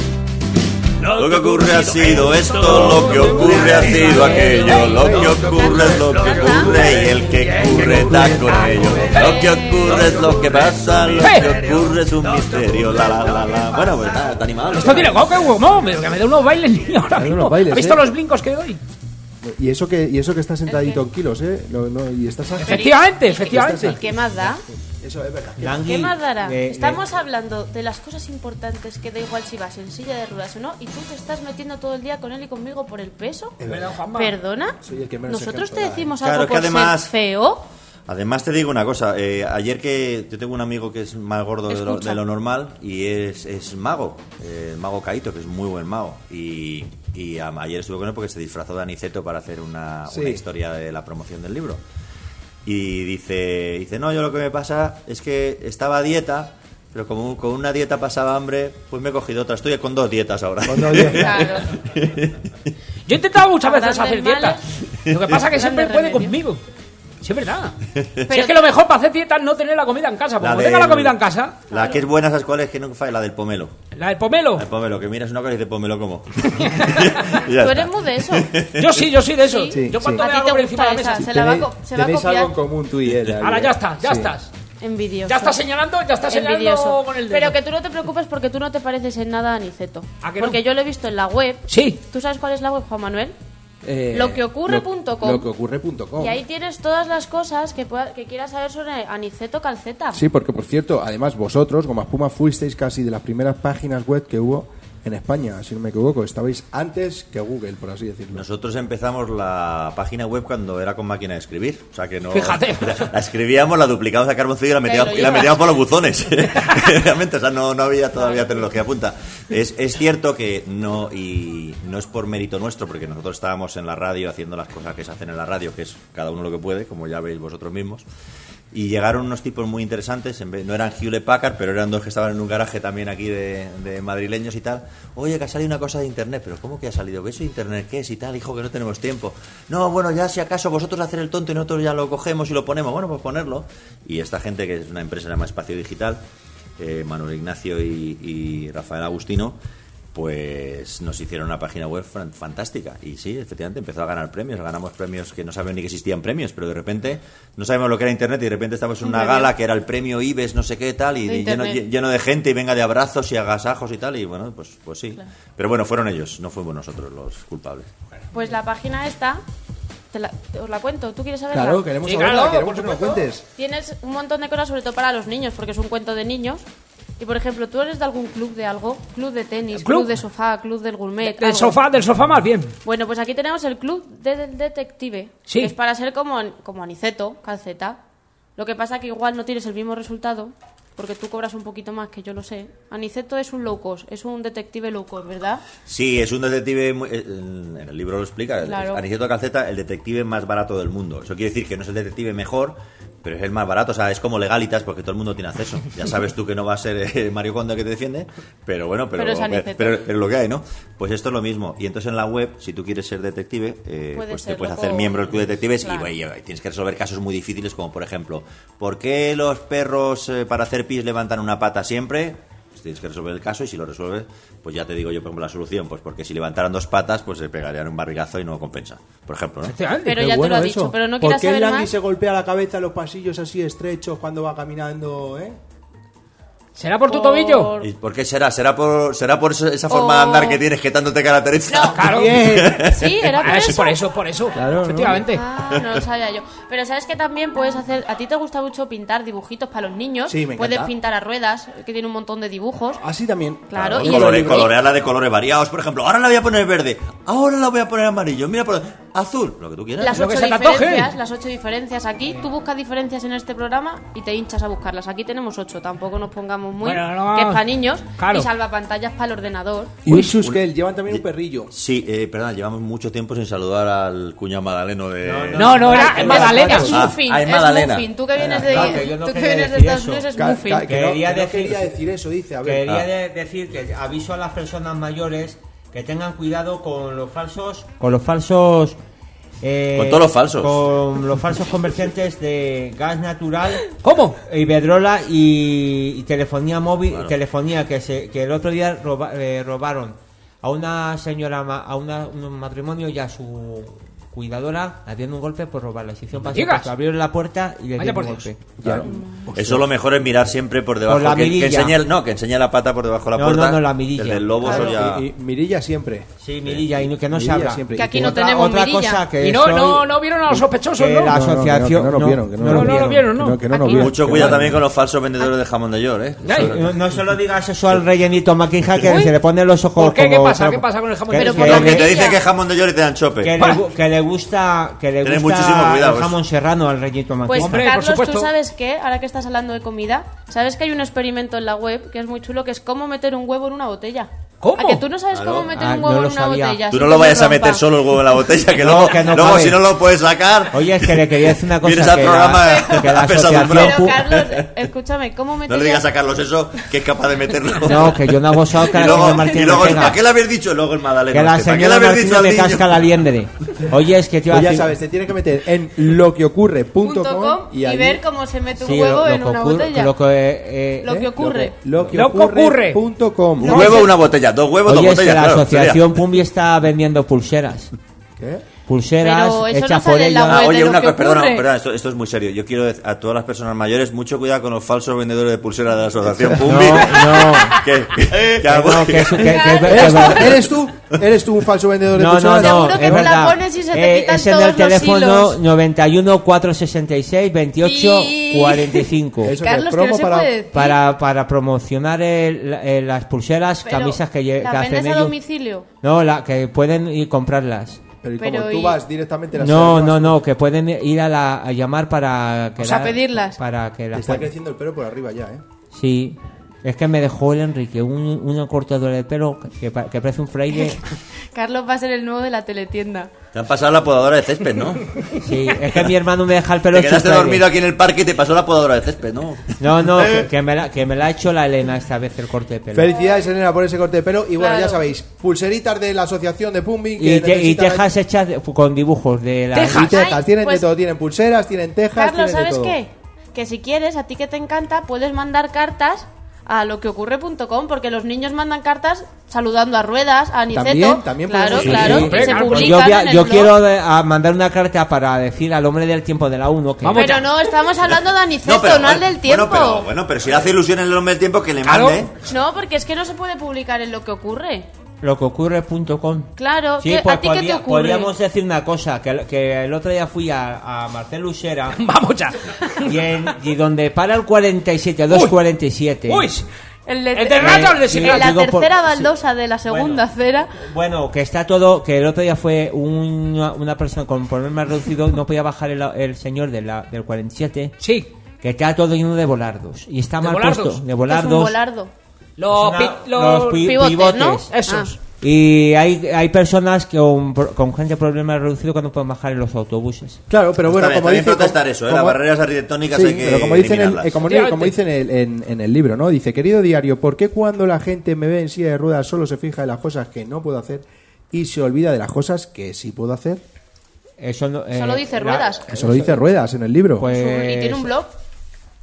Lo que ocurre ha sido esto, lo que ocurre ha sido aquello, lo que ocurre es lo que ocurre y el que ocurre está con ello. Lo que ocurre es lo que pasa, lo que ocurre es un misterio, la la la la. Bueno, pues está, está animado. Esto tiene coque, huevón, pero que me dé unos bailes niño ahora Me da mismo. unos bailes, ¿Has visto eh? los brincos que doy? Y eso que, y eso que está sentadito en kilos, ¿eh? No, no, y estás ágil. Efectivamente, efectivamente. ¿Qué más da? Eso es verdad. Langui, ¿Qué más dará? le- Estamos hablando de las cosas importantes que da igual si vas en silla de ruedas o no, y tú te estás metiendo todo el día con él y conmigo por el peso. Es verdad. ¿Perdona? Soy el que menos ¿Nosotros ejemplo te da, ¿eh? decimos Claro, algo que por además- ser feo? Además te digo una cosa, eh, ayer que yo tengo un amigo que es más gordo de lo, Escucha. de lo normal y es, es mago, eh, mago Caito, que es muy buen mago. Y, y um, ayer estuve con él porque se disfrazó de Aniceto para hacer una, Sí. una historia de la promoción del libro. Y dice, dice, no, yo lo que me pasa es que estaba a dieta, pero como con una dieta pasaba hambre, pues me he cogido otra. Estoy con dos dietas ahora. Con dos dietas. Claro. Yo he intentado muchas veces Grandes hacer dietas. males. Lo que pasa es que siempre Grandes puede remedios. conmigo. Sí, es verdad. Si es que lo mejor para hacer dietas es no tener la comida en casa. Porque La como tenga la del- comida en casa, La que es buena, ¿sabes cuál es? Que no falla, la del pomelo. la del pomelo. El pomelo, que miras una cosa y dices, pomelo como. Tú eres muy de eso. Yo sí, yo sí de eso. Sí. Yo Sí, cuando A me ti hago te por encima de la gusta mesa. esa. Se la va a Tenéis, co- se va a tenéis copiar. algo en común tú y él. Ahora ya está, ya Sí. estás. Envidioso. Ya estás señalando, ya estás señalando Envidioso. con el dedo. Pero que tú no te preocupes porque tú no te pareces en nada a Aniceto. ¿A que no? Porque yo lo he visto en la web. Sí. ¿Tú sabes cuál es la web, Juan Manuel? Eh, Lo que ocurre punto com. Lo que ocurre punto com. Y ahí tienes todas las cosas que, pueda- que quieras saber sobre Aniceto Calceta. Sí, porque por cierto, además vosotros, como Espuma, fuisteis casi de las primeras páginas web que hubo en España, si no me equivoco. Estabais antes que Google, por así decirlo. Nosotros empezamos la página web cuando era con máquina de escribir. O sea que no. Fíjate. La escribíamos, la duplicamos a carboncillo y la metíamos, Pero y la iba. metíamos por los buzones. Realmente, o sea, no, no había todavía tecnología punta. Es, es cierto que no, y no es por mérito nuestro, porque nosotros estábamos en la radio haciendo las cosas que se hacen en la radio, que es cada uno lo que puede, como ya veis vosotros mismos. Y llegaron unos tipos muy interesantes, en vez, no eran Hewlett Packard, pero eran dos que estaban en un garaje también aquí de, de madrileños y tal. Oye, que ha salido una cosa de internet, pero ¿cómo que ha salido? ¿Eso de internet qué es y tal? Hijo, que no tenemos tiempo. No, bueno, ya si acaso vosotros hacer el tonto y nosotros ya lo cogemos y lo ponemos. Bueno, pues ponerlo. Y esta gente, que es una empresa que se llama Espacio Digital, eh, Manuel Ignacio y, y Rafael Agustino, pues nos hicieron una página web fan- fantástica. Y sí, efectivamente empezó a ganar premios. Ganamos premios que no sabíamos ni que existían premios, pero de repente no sabíamos lo que era internet y de repente estábamos en Un una premio. gala que era el premio Ibes, no sé qué tal, y De de- lleno, internet. lleno de gente y venga de abrazos y agasajos y tal. Y bueno, pues, pues sí. Pero bueno, fueron ellos, no fuimos nosotros los culpables. Pues la página esta, te la- os la cuento. ¿Tú quieres saberla? Claro, queremos Sí, saberla, claro, queremos por que nos supuesto. cuentes. Tienes un montón de cosas, sobre todo para los niños, porque es un cuento de niños. Y por ejemplo, ¿tú eres de algún club de algo? Club de tenis, ¿Club? club de sofá, club del gourmet. Del algo. sofá, del sofá más bien. Bueno, pues aquí tenemos el club de- del detective. Sí. Que es para ser como, como Aniceto, Calceta. Lo que pasa que igual no tienes el mismo resultado, porque tú cobras un poquito más, que yo lo sé. Aniceto es un low cost, es un detective low cost, ¿verdad? Sí, es un detective, muy- eh, en el libro lo explica, Claro. Aniceto Calceta, el detective más barato del mundo. Eso quiere decir que no es el detective mejor, pero es el más barato, o sea, es como Legalitas porque todo el mundo tiene acceso. Ya sabes tú que no va a ser eh, Mario Conde el que te defiende, pero bueno, pero, Pero es pero, Aniceto. pero- pero lo que hay, ¿no? Pues esto es lo mismo. Y entonces en la web, si tú quieres ser detective, eh, Puedes pues te serlo puedes hacer por- miembro del club de detectives Claro. y, bueno, y tienes que resolver casos muy difíciles como, por ejemplo, ¿por qué los perros eh, para hacer pis levantan una pata siempre? Tienes que resolver el caso y si lo resuelves, pues ya te digo yo, por ejemplo, la solución. Pues porque si levantaran dos patas, pues se pegarían un barrigazo y no compensa. Por ejemplo, ¿no? Pero ya te lo ha dicho, pero no quieras ¿Por qué el saber Langui más? se golpea la cabeza en los pasillos así estrechos cuando va caminando, eh? ¿Será por tu Por- tobillo? ¿Y por qué será? ¿Será por, será por esa esa forma O- de andar que tienes que tanto te caracteriza? No. Claro. Sí, era por Ah, sí, eso. por eso, por eso. Claro, ¿no? Efectivamente. Ah, no lo sabía yo. Pero sabes que también puedes hacer. A ti te gusta mucho pintar dibujitos para los niños. Sí, me Puedes encanta. pintar a ruedas, que tiene un montón de dibujos. Así también. Claro, Claro, y colore- el- colorearla de colores variados, por ejemplo. Ahora la voy a poner verde, ahora la voy a poner amarillo. Mira, por azul, lo que tú quieras. Las Lo que ocho se te antoje. diferencias, las ocho diferencias aquí. Tú buscas diferencias en este programa y te hinchas a buscarlas. Aquí tenemos ocho, tampoco nos pongamos muy. Bueno, no. Que es para niños Claro. y salvapantallas para el ordenador. Y un Suskel, llevan también un perrillo. Sí, eh, perdón, llevamos mucho tiempo sin saludar al cuñado Madaleno de... No, no, era en Magdalena. Es Ah, Muffin, ah, es es Magdalena. Muffin. Tú que vienes de, Claro, que yo no tú que quería vienes de decir Estados eso. Unidos es Ca- Muffin. ca- que no, Quería que no decir- quería decir eso, dice. A ver. Quería Ah. de- decir que aviso a las personas mayores que tengan cuidado con los falsos, con los falsos, eh, Con todos los falsos. con los falsos comerciantes de gas natural, ¿Cómo? Iberdrola y, y telefonía móvil, telefonía que se, que el otro día roba- eh, robaron a una señora, ma- a una, un matrimonio y a su cuidadora, le dieron un golpe por robarla. Se hicieron pasar digas. porque abrieron la puerta y le Vaya dieron por un Dios. golpe. Claro. Eso lo mejor es mirar siempre por debajo. Por la que, que mirilla. enseñe el- no, que enseñe la pata por debajo de la No, puerta. no, no, la mirilla. Desde el lobo eso ya... Y, y Mirilla siempre. Sí, mirilla, y no- que no se Mirilla habla. siempre. Que aquí Y no Otra- tenemos otra mirilla. cosa que Y no, soy- no, no vieron a los sospechosos, que ¿no? la No, no, que no, asociación que no lo vieron, que no lo No, no lo vieron, ¿no? Que no, que no lo Aquí. vieron. Mucho Qué cuidado bueno. también con los falsos vendedores de jamón de york, ¿eh? Ay, No, no se lo digas eso al rellenito maquinja que Uy. se le ponen los ojos. ¿Por qué? ¿Qué como- pasa? pero- ¿Qué pasa con el jamón que- de Pero que por la le- Que te mirilla. dice que es jamón de york y te dan chope. que le, gu- que le gusta que le Tened gusta muchísimo cuidado, el ¿eh? jamón serrano al rellenito maquinja. Pues Hombre, por Carlos, supuesto. ¿tú sabes qué? Ahora que estás hablando de comida, ¿sabes que hay un experimento en la web que es muy chulo, que es cómo meter un huevo en una botella? ¿Cómo? ¿A que tú no sabes Claro. cómo meter Ah, un no huevo lo en una sabía. botella? Tú sin no lo que vayas se a meter rompa? solo el huevo en la botella, que No, luego, que no luego cabe. si no lo puedes sacar, Oye, es que le quería decir una cosa. vienes al que programa la, que la apesadumbrado. Pero asociación pu- Carlos, escúchame, ¿cómo no meterías? le digas a Carlos eso, que es capaz de meterlo. No, que yo no hago eso, que y la luego, señora Martínez y luego me pega. ¿para qué le habéis dicho? Luego el Madaleno. Que la ¿para qué le señora habéis Martínez dicho al me niño? casca la liendre. Oye, es que te iba a Pues ya decir... sabes, te tienes que meter en loqueocurre punto Punto com com y, y, allí- ver cómo se mete un Sí, huevo lo, en lo una que ocurre- botella. Lo que, eh, Lo que ocurre. Lo que Lo que ocurre. punto com. Un huevo, una botella. Dos huevos, Oye, dos es que botellas. la claro, asociación Pumbi está vendiendo pulseras. ¿Qué? Pulseras Pero eso no hechas sale por en la ella. web. Ah, de oye, lo una que cosa, perdona, ocurre. perdona, esto, esto es muy serio. Yo quiero decir a todas las personas mayores mucho cuidado con los falsos vendedores de pulseras de la asociación No, Pumbi. no. que, que, que Que algo- no, que es- que- que- que- ¿Eres, que- tú, ¿Eres tú? ¿Eres tú un falso vendedor de No, no, pulseras? no, Seguro que es te la verdad. pones y se te Eh, pitan es en todos el los teléfono hilos. noventa y uno, cuatrocientos sesenta y seis, veintiocho, Sí. cuarenta y cinco. Eso Carlos, que que promo no se para- puede decir. Para, para promocionar el- el- las pulseras, Pero, camisas que, lle- ¿las que hacen vendes a ellos. domicilio? No, la, que pueden ir comprarlas. Pero, ¿y Pero como tú y- vas directamente a la No, sala, no, vas- no, que pueden ir a, la, a llamar para que O sea, la- pedirlas. Para que Te las está puedan- creciendo el pelo por arriba ya, ¿eh? Sí, es que me dejó el Enrique un, una cortadora de pelo que, pa- que parece un fraile. Carlos va a ser el nuevo de la teletienda. Te han pasado la podadora de césped, ¿no? Sí, es que mi hermano me deja el pelo Te quedaste hecho fraile. dormido aquí en el parque y te pasó la podadora de césped, ¿no? No, no, que, que me la, que me la ha hecho la Elena esta vez el corte de pelo. Felicidades, Elena, por ese corte de pelo. Y bueno, Claro. ya sabéis, pulseritas de la asociación de Pumbi. Que Y, te- y necesitan- tejas hechas de- con dibujos de la... Y tejas, Ay, tienen pues- de todo. Tienen pulseras, tienen tejas, Carlos, tienen de ¿sabes todo. qué? Que si quieres, a ti que te encanta, puedes mandar cartas a lo que ocurre punto com, porque los niños mandan cartas saludando a Ruedas, a Aniceto. También, también claro, podemos- claro, Sí, que se claro. Pues publican yo, voy a- en el yo blog. quiero de- a mandar una carta para decir al hombre del tiempo de la uno que... Vamos Pero ya. no, estamos hablando de Aniceto, no, pero, al del tiempo. Bueno, pero, bueno, pero si le hace ilusión en el hombre del tiempo, que le Claro. mande. No, porque es que no se puede publicar en lo que ocurre. Lo que ocurre punto com. Claro, Sí, ¿qué- pues ¿a ti qué te podría- ocurre? podríamos decir una cosa, que, que el otro día fui a, a Marcel Usera Vamos ya. y, en- y donde para el cuarenta y siete, dos cuarenta y siete. Uy, El de, ¿El de rato o el de Sí, secreto? la digo por- tercera sí. baldosa de la segunda Bueno. acera. Bueno, que está todo, que el otro día fue una, una persona con problemas reducidos, no podía bajar el, el señor de la, del cuarenta y siete, sí. que está todo lleno de volardos. Y está ¿De mal volardos? puesto, de Que es un volardos. volardo. Los, Es una- pi- los, los pi- pivotes, pivotes. ¿no? Esos. Y hay, hay personas que con, con gente de problemas reducidos que no pueden bajar en los autobuses. Claro, pero bueno, Está bien, como también dice... protestar como- eso, ¿eh? como- Las barreras arquitectónicas Sí, hay que pero como dicen, el, eliminarlas. eh, como, Efectivamente. como dicen el- en, en el libro, ¿no? Dice, querido diario, ¿por qué cuando la gente me ve en silla de ruedas solo se fija en las cosas que no puedo hacer y se olvida de las cosas que sí puedo hacer? Eso no, eh, Solo dice la- ruedas. Eso lo dice Ruedas en el libro. Pues, Y tiene un blog.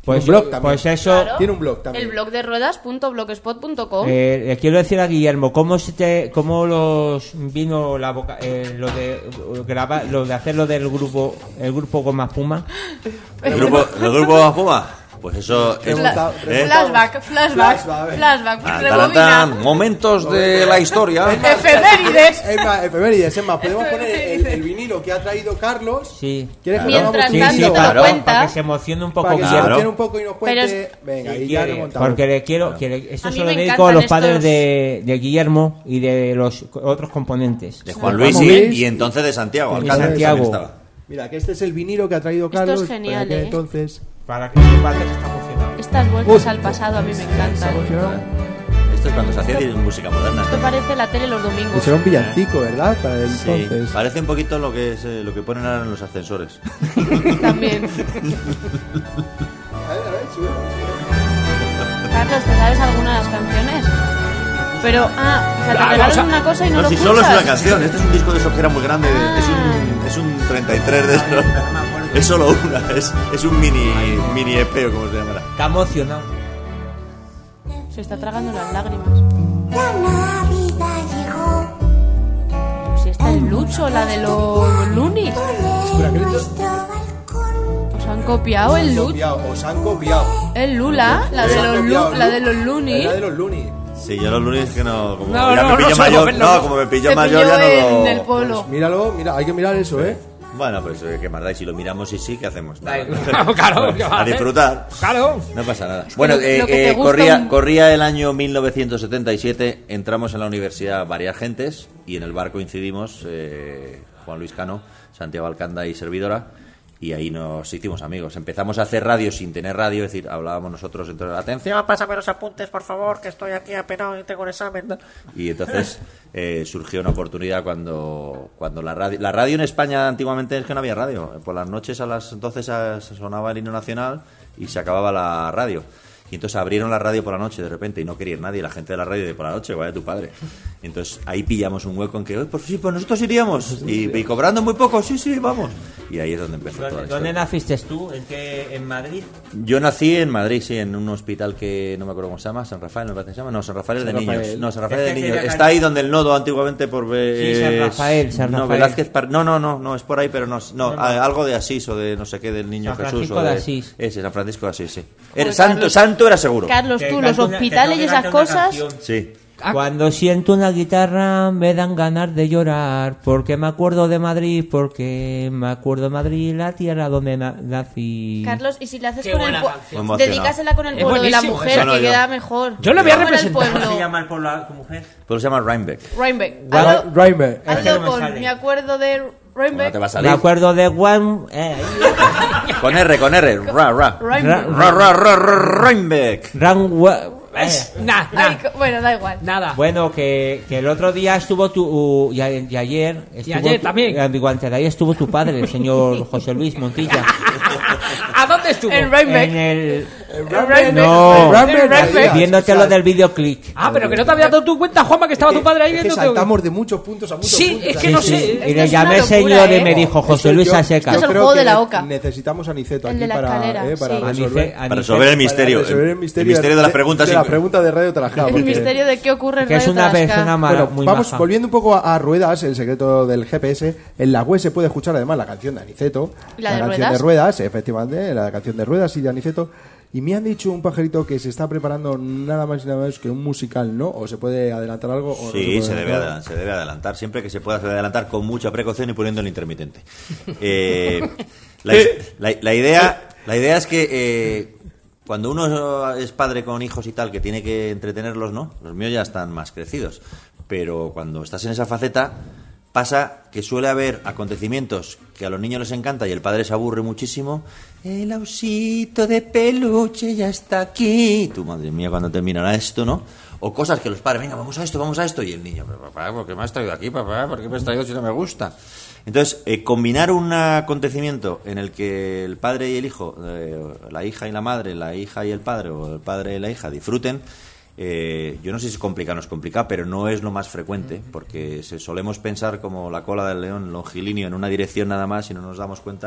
Pues, un blog también. pues eso. Claro. Tiene un blog también. El blog de ruedas punto blogspot punto com. Eh, le quiero decir a Guillermo, ¿cómo, se te, cómo los vino la boca, eh, lo de grabar, lo de hacer lo del grupo, el grupo Goma Puma? ¿El grupo, el grupo Goma Puma? Pues eso es... Fla- ¿eh? Flashback, flashback, Flashback. flashback, Ah, rebobina. tarantán, momentos de la historia. Efemérides. Es más, efemérides, es más, podemos poner el, el vinilo que ha traído Carlos. Sí. ¿Quieres que Mientras lo hagamos Sí, tanto sí, te lo para, claro. cuenta. para que se emocione un poco para que se Claro. emocione un poco y nos cuente? Pero Venga, Si y ya quiere, remontamos. porque le quiero, quiere- esto A se mí lo me dedico a los encantan padres estos- de, de Guillermo y de los otros componentes. De Juan Luis Juan y, Luis. y entonces de Santiago. De Alcalde Santiago. también estaba. Mira, que este es el vinilo que ha traído Esto Carlos. es genial, para que ¿eh? entonces... Para que sepa que está emocionado. Estas vueltas Uy. al pasado a mí me encantan. Esto es cuando se hacía música moderna. Esto parece la tele los Y domingos. será un villancico, ¿verdad? Para el Sí, entonces. parece un poquito lo que es, eh, lo que ponen ahora en los ascensores. También. Carlos, ¿te sabes alguna de las canciones? Pero, ah, o sea, te Claro, regalan o sea, una cosa y no, No, lo si escuchas. solo es una canción, este es un disco de esos que era muy grande, Ah. es un es un treinta y tres de esos. Es solo una, es, es un mini mini E P o como se llamará. Está emocionado. Se está tragando las lágrimas. La Navidad llegó. Pues si está el Lucho, la de los Loonies. Nuestro balcón. Os han copiado el Lucho. Copiado, os han copiado. El Lula, la Os de han los, copiado, Lu- la Lu- de los Loonies. La de los Looney. Sí, yo los lunes que no, como No, ya no, me no pilló se mayor, lo- no, no. como me pilló Te mayor pilló ya no en lo... el polo. Míralo, mira, hay que mirar eso, ¿eh? Bueno, pues eh, qué más da, y si lo miramos y sí, ¿qué hacemos? Da igual. Claro, claro, ¿qué va a a hacer? disfrutar. Claro. No pasa nada. Bueno, lo- eh, lo que te eh, gusta corría, un- corría el año mil novecientos setenta y siete, entramos en la universidad varias gentes y en el bar coincidimos eh, Juan Luis Cano, Santiago Alcanda y servidora, y ahí nos hicimos amigos. Empezamos a hacer radio sin tener radio, es decir, hablábamos nosotros, entonces, atención, pásame los apuntes, por favor, que estoy aquí apenado y tengo un examen. Y entonces eh, surgió una oportunidad cuando, cuando la radio... La radio en España antiguamente es que no había radio. Por las noches a las doce se sonaba el himno nacional y se acababa la radio. Y entonces abrieron la radio por la noche de repente y no quería ir nadie, la gente de la radio de por la noche, vaya tu padre. Entonces ahí pillamos un hueco en que, pues sí, pues nosotros iríamos. Y, y cobrando muy poco, sí, sí, vamos. Y ahí es donde empezó toda la ¿Dónde, ¿Dónde historia. naciste tú? ¿En qué? ¿En Madrid? Yo nací en Madrid, sí, en un hospital que no me acuerdo cómo se llama, San Rafael, me parece que se llama. No, San Rafael es de San niños. Rafael. No, San Rafael es de Es que niños. quería Está can- ahí donde el nodo antiguamente por... eh, Sí, San Rafael, San no, Rafael. Velázquez Par- no, no, no, no, es por ahí, pero no, no, a- algo de Asís o de no sé qué del niño San Jesús. Francisco o de Asís. Ese, San Francisco de Asís, sí. Joder, Era santo, Carlos. santo era seguro. Carlos, Te tú, canto los una- te hospitales tengo y que esas cantar una cosas. canción. Sí. Cuando siento una guitarra me dan ganas de llorar porque me acuerdo de Madrid, porque me acuerdo de Madrid, la tierra donde na- nací. Carlos, y si le haces Qué con el buena pueblo, canción. Muy emocionado. dedícasela con el Es pueblo de la buenísimo, mujer, eso no, que yo. queda mejor. Yo lo voy a Como en el representar. ¿Cómo se pueblo. llama el pueblo tu mujer? Pero se llama Rhinebeck. Rhinebeck. Guau, Hazlo, Rhymer. Es que hazlo no me con sale. me acuerdo de No Rhinebeck. te va a Me salir. acuerdo de Juan. Eh, Con R, con R. Ra, ra. Rhinebeck. Ra, ra, ra, ra, Rhinebeck. Ran, Gua- eh. Nah, Ay, nah, co- bueno, da igual. nada. Bueno, que, que el otro día estuvo tu. uh, y, a- y ayer. Estuvo ayer tu- también. eh, digo, antes de ayer estuvo tu padre, el señor José Luis Montilla. ¿A dónde estuvo? En Rhinebeck. En el. En Rhinebeck. No, En Rhinebeck, En Rhinebeck. viéndote lo del videoclip. Ah, pero que no te habías dado tu cuenta, Juanma, que estaba tu padre ahí Es que viendo. saltamos de muchos puntos a muchos Sí, puntos. es que aquí. no Sí, sé. sí. Esto Y le es llamé una locura, señor y ¿eh? me dijo José Esto Luis yo- Aseca. Esto es el creo juego que de la ne- oca. Necesitamos a Niceto El aquí de la para, escalera, eh, para sí. resolver. Anice- Para resolver el misterio. Para resolver el El misterio, misterio de las preguntas de la simples. pregunta de Radio Trajado. El porque- misterio de qué ocurre en Que es Radio una Tarasca. persona mala, Bueno, muy vamos maja. volviendo un poco a, a Ruedas, el secreto del G P S. En la web se puede escuchar además la canción de Aniceto, ¿La de canción Ruedas? de Ruedas, efectivamente, la canción de Ruedas y de Aniceto. Y me han dicho un pajarito que se está preparando nada más y nada menos que un musical, ¿no? ¿O se puede adelantar algo? O no Sí, puede se debe, adelantar? adelantar, se debe adelantar. Siempre que se pueda, se debe adelantar con mucha precaución y poniendo el intermitente. Eh, la, la- la idea, la idea es que eh, cuando uno es padre con hijos y tal, que tiene que entretenerlos, ¿no? Los míos ya están más crecidos. Pero cuando estás en esa faceta, pasa que suele haber acontecimientos que a los niños les encanta y el padre se aburre muchísimo. El osito de peluche ya está aquí. Tu madre mía, cuando terminará esto, ¿no? O cosas que los padres, venga, vamos a esto, vamos a esto. Y el niño, pero papá, ¿por qué me has traído aquí, papá? ¿Por qué me has traído si no me gusta? Entonces, eh, combinar un acontecimiento en el que el padre y el hijo, eh, la hija y la madre, la hija y el padre, o el padre y la hija disfruten, eh, yo no sé si es complicado o no es complicado, pero no es lo más frecuente, porque se solemos pensar como la cola del león longilíneo en una dirección nada más y no nos damos cuenta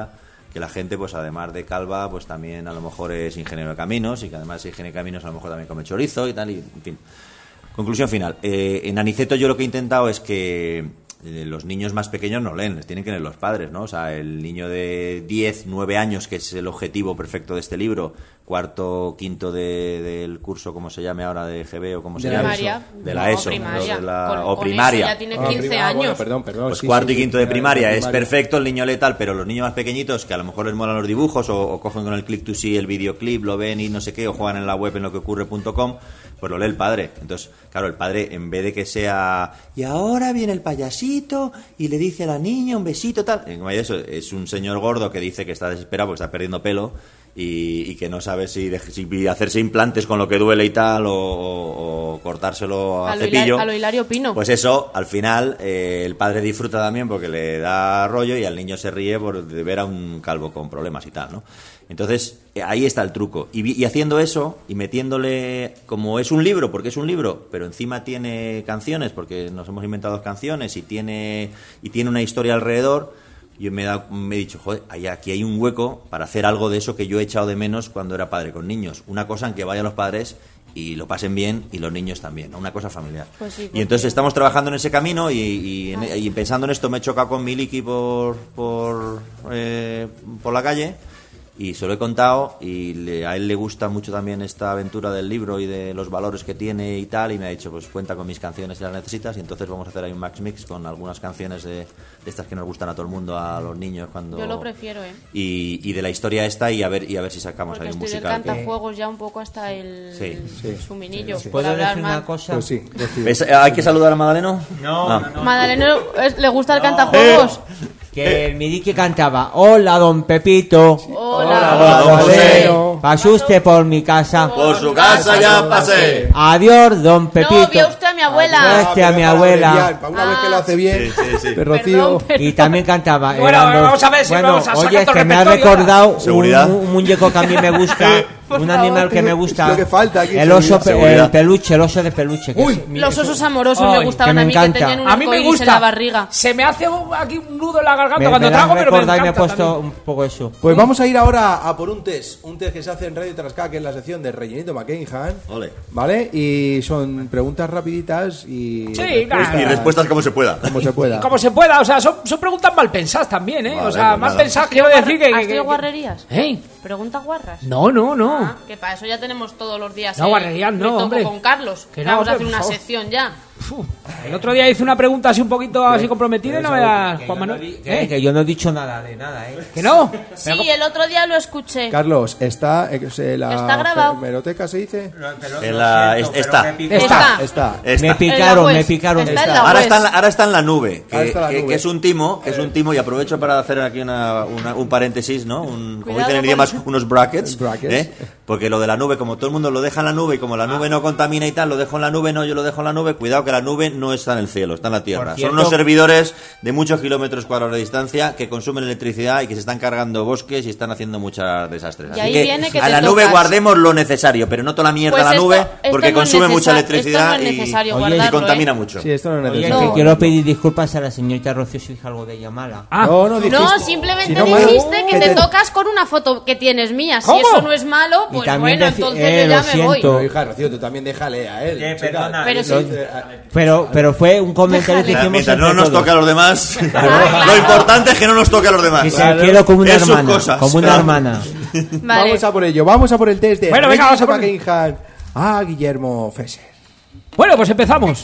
que la gente, pues además de calva, pues también a lo mejor es ingeniero de caminos, y que además de ingeniero de caminos a lo mejor también come chorizo y tal, y en fin. Conclusión final. Eh, en Aniceto yo lo que he intentado es que eh, los niños más pequeños no leen, les tienen que leer los padres, ¿no? O sea, el niño de diez, nueve años, que es el objetivo perfecto de este libro, cuarto, quinto de, del curso, como se llame ahora, de G B o como se llame. Primaria. De la No, ESO. primaria. De la, Con- o con primaria. eso ya tiene Ah, quince prima- ah, años. bueno, perdón, perdón. Pues sí, cuarto sí, y quinto sí, de primaria es primaria. perfecto, el niño lee tal, pero los niños más pequeñitos, que a lo mejor les molan los dibujos, o, o cogen con el click to see el videoclip, lo ven y no sé qué, o juegan en la web en lo que ocurre punto com, pues lo lee el padre. Entonces, claro, el padre, en vez de que sea, y ahora viene el payasito y le dice a la niña un besito, tal, en vez de eso, es un señor gordo que dice que está desesperado porque está perdiendo pelo y, y que no sabe si, de- si hacerse implantes con lo que duele y tal, o, o- o cortárselo a, A lo, cepillo. Hilar- a lo Hilario Pino. Pues eso, al final, eh, el padre disfruta también porque le da rollo y al niño se ríe por de ver a un calvo con problemas y tal, ¿no? Entonces, eh, ahí está el truco. Y, vi- y haciendo eso, y metiéndole, como es un libro, porque es un libro, pero encima tiene canciones, porque nos hemos inventado canciones, y tiene, y tiene una historia alrededor, yo me he, dado- me he dicho, joder, ahí- aquí hay un hueco para hacer algo de eso que yo he echado de menos cuando era padre con niños. Una cosa en que vayan los padres y lo pasen bien, y los niños también, ¿no? Una cosa familiar. Pues sí, Y porque- entonces estamos trabajando en ese camino, y, y, en- y pensando en esto me he chocado con Miliki por, por, eh, por la calle, y se lo he contado, y le- a él le gusta mucho también esta aventura del libro y de los valores que tiene y tal, y me ha dicho, pues cuenta con mis canciones si las necesitas, y entonces vamos a hacer ahí un Max Mix con algunas canciones de, de estas que nos gustan a todo el mundo, a los niños cuando... Yo lo prefiero, ¿eh? Y, y de la historia esta, y a ver y a ver si sacamos Porque ahí un estoy del musical. que- cantajuegos ya un poco hasta el, Sí, sí. su minillo. Sí, sí. por ¿Puedo hablar decir mal. una cosa? Pues sí, decide. ¿Ves? ¿Hay que saludar a Magdaleno? No, Ah. no, no. Madaleno, ¿es- ¿le gusta el cantajuegos? Que el Miliki cantaba, hola don Pepito, Hola. Hola, don José. pasó usted por mi casa, Por su casa ya pasé. adiós don No, Pepito. vio usted a mi abuela. Este a pero mi para abuela. abreviar, para una vez que lo hace bien, Sí, sí, sí. de Rocío. Perdón, pero- Y también cantaba. Bueno, eran dos- vamos a ver si bueno, vamos a sacar oye, todo que el me ha repertorio. recordado un, Seguridad. un muñeco que a mí me gusta, un animal que me gusta. Lo que falta aquí, el oso, pe- seguridad. el peluche, el oso de peluche. que Uy, es mi- Los eso- osos amorosos Ay, me gustaban que me a mí, encanta. que tenían un A mí me arcoíris gusta. en la barriga. Se me hace un- aquí un nudo en la garganta me, cuando me la trago, has pero me recordado y me he encanta puesto también. un poco eso. Pues vamos a ir ahora a por un test, un test que se hace en Radio Tarasca, que es la sección de Rellenito McCainhan, Ole. ¿vale? Y son preguntas rapiditas y Sí, respuestas Y respuestas como se pueda. como se pueda. Como se pueda, o sea, son, son preguntas mal pensadas también, ¿eh? Vale, o sea, pues mal nada. pensadas quiero decir que... ¿Has que- tenido que- guarrerías? ¿Eh? Preguntas guarras. No, no, no. Ah, que para eso ya tenemos todos los días. No, eh, guarrerías no, me toco hombre. con Carlos. Que Que no, vamos a hombre, hacer por una favor. sección ya. Uf. El otro día hice una pregunta así un poquito así comprometida y no me la... Que Juan yo no Manuel. di- que- ¿Eh? que yo no he dicho nada de nada, ¿eh? ¿Que no? Sí, el otro día lo escuché. Carlos, está eh, se- la Está grabado. hemeroteca se dice. En la- es- está. Está. Está. Está. Me picaron, En la me web. picaron. Está en la Está. Ahora web. está, en la, ahora está en la nube, que, Ahora está en la que- nube. que es un timo, que es un timo, y aprovecho para hacer aquí una, una- un paréntesis, ¿no? Un, como Cuidado dicen en con- idiomas, unos brackets, Brackets. ¿eh? Porque lo de la nube, como todo el mundo lo deja en la nube, y como la nube no contamina y tal, lo dejo en la nube, no, yo lo dejo en la nube, cuidado que la nube no está en el cielo, está en la tierra. Por cierto- Son unos servidores de muchos kilómetros cuadrados de distancia que consumen electricidad y que se están cargando bosques y están haciendo muchos desastres. Y Así ahí que viene que a te la nube tocas. guardemos lo necesario, pero no toda la mierda Pues a la esto- nube, esto porque no es consume mucha necesa- electricidad esto no es y, necesario y guardarlo, contamina ¿eh? mucho. Sí, esto no es Oye, necesario. que quiero pedir disculpas a la señorita Rocío si dije algo de ella mala. Ah, No, no dijiste. No, simplemente Si no, malo, dijiste que que te te- tocas con una foto que tienes mía. Si ¿Cómo? eso no es malo, Y pues también bueno, deci- entonces eh, yo ya lo me siento. Pero, voy. hija, Rocío, tú también déjale a él. Eh, chica. perdona, Pero lo- sí. Eh, Pero, pero fue un comentario que Mientras, hicimos mientras entre no nos todos. toque a los demás, claro. lo importante es que no nos toque a los demás. Y te quiero como una Es sus hermana, cosas, como una claro. hermana. Vale. Vamos a por ello, vamos a por el test de Bueno, venga, vamos a por- McCainhan a Guillermo Fesser. Bueno, pues empezamos.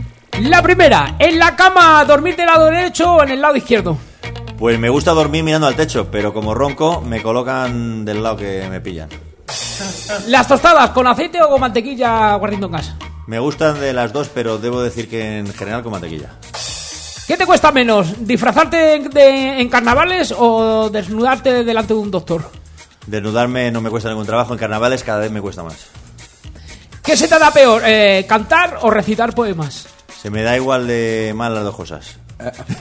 La primera, ¿en la cama dormir del lado derecho o en el lado izquierdo? Pues me gusta dormir mirando al techo, pero como ronco me colocan del lado que me pillan. ¿Las tostadas con aceite o con mantequilla guardando en casa? Me gustan de las dos, pero debo decir que en general con mantequilla. ¿Qué te cuesta menos, disfrazarte en, de- en carnavales o desnudarte delante de un doctor? Desnudarme no me cuesta ningún trabajo, en carnavales cada vez me cuesta más. ¿Qué se te da peor, eh, cantar o recitar poemas? Se me da igual de mal las dos cosas.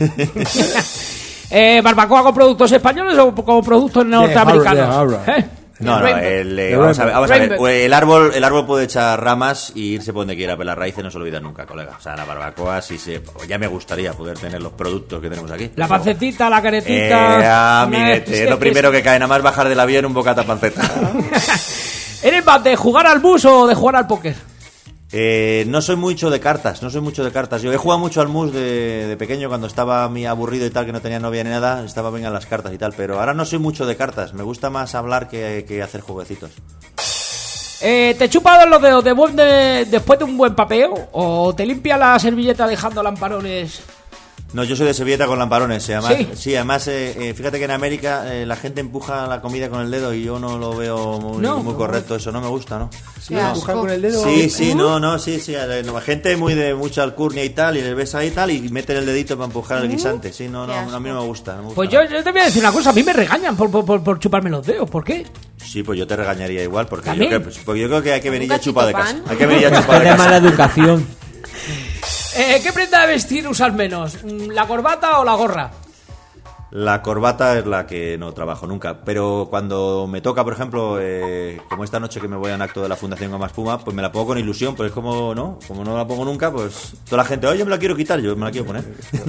Eh, ¿Barbacoa con productos españoles o con productos norteamericanos? Harrow, de Harrow. ¿Eh? No, no, Rainbow. el, eh, El vamos a ver, vamos a ver. Rainbow. El árbol, el árbol puede echar ramas y irse por donde quiera, pero las raíces no se olvidan nunca, colega. O sea, la barbacoa sí se... Ya me gustaría poder tener los productos que tenemos aquí. La Pero- pancetita, la Eh, caretita. amiguete, es lo primero que cae, nada más bajar del avión un bocata panceta. ¿Eres más de jugar al bus o de jugar al póker? Eh, no soy mucho de cartas, no soy mucho de cartas. Yo he jugado mucho al mus de, de pequeño cuando estaba muy aburrido y tal, que no tenía novia ni nada, estaba vengan las cartas y tal, pero ahora no soy mucho de cartas, me gusta más hablar que, que hacer jueguecitos. Eh, ¿Te chupas los dedos de buen de- después de un buen papeo? ¿O te limpia la servilleta dejando lamparones? No, yo soy de servilleta con lamparones, eh, además, ¿Sí? sí, además eh, eh, fíjate que en América eh, la gente empuja la comida con el dedo y yo no lo veo muy, No. muy correcto, eso no me gusta, ¿no? Sí, Qué empujar asco. con el dedo. Sí, sí, no, no, sí, sí. eh, no, gente muy de mucha alcurnia y tal, y les ves ahí y tal, y meten el dedito para empujar el guisante. Sí, no, no, Qué a mí no me gusta. No me gusta Pues yo, nada. yo te voy a decir una cosa, a mí me regañan por, por, por, por chuparme los dedos, ¿por qué? Sí, pues yo te regañaría igual, porque yo, ¿También? creo, pues, porque yo creo que hay que venir ¿Un ya chupado de cachito casa. pan? Hay que venir ya Esto chupado es de de mala casa. educación. Eh, ¿Qué prenda de vestir usas menos? Mm, ¿La corbata o la gorra? La corbata es la que no trabajo nunca, pero cuando me toca, por ejemplo, eh, como esta noche que me voy a un acto de la Fundación Goma Espuma, pues me la pongo con ilusión, pues es como, ¿no? Como no la pongo nunca, pues toda la gente, oye, me la quiero quitar, yo me la quiero poner.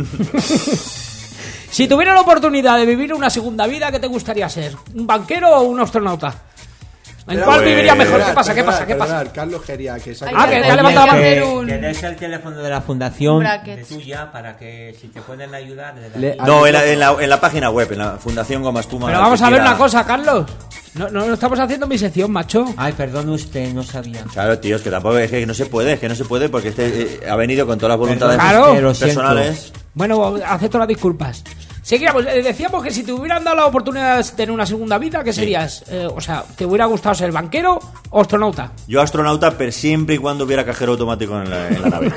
Si tuviera la oportunidad de vivir una segunda vida, ¿qué te gustaría ser? ¿Un banquero o un astronauta? ¿En Espera, cuál pues, viviría mejor? ¿Qué Perdonad, pasa? ¿Qué pasa? perdonad, ¿Qué pasa? perdonad, Carlos Geria, que se ha Ay, Ah, que Oye, te ha levantado la hacer mano. un- Que des el teléfono de la fundación de Brackets. tuya para que si te pueden ayudar desde Le- aquí. No, en la, en, la, en la página web, en la Fundación Goma Espuma. Pero el vamos que a ver quiera- una cosa, Carlos. No, no, no estamos haciendo mi sección, macho. Ay, perdón usted, no sabía. Claro, tío, es que tampoco es que no se puede, es que no se puede porque este eh, ha venido con todas las voluntades Claro. Usted, lo siento. personales. Bueno, acepto las disculpas. Seguíamos, eh, decíamos que si te hubieran dado la oportunidad de tener una segunda vida, ¿qué serías? Eh, o sea, ¿te hubiera gustado ser banquero o astronauta? Yo astronauta, pero siempre y cuando hubiera cajero automático en la, en la nave.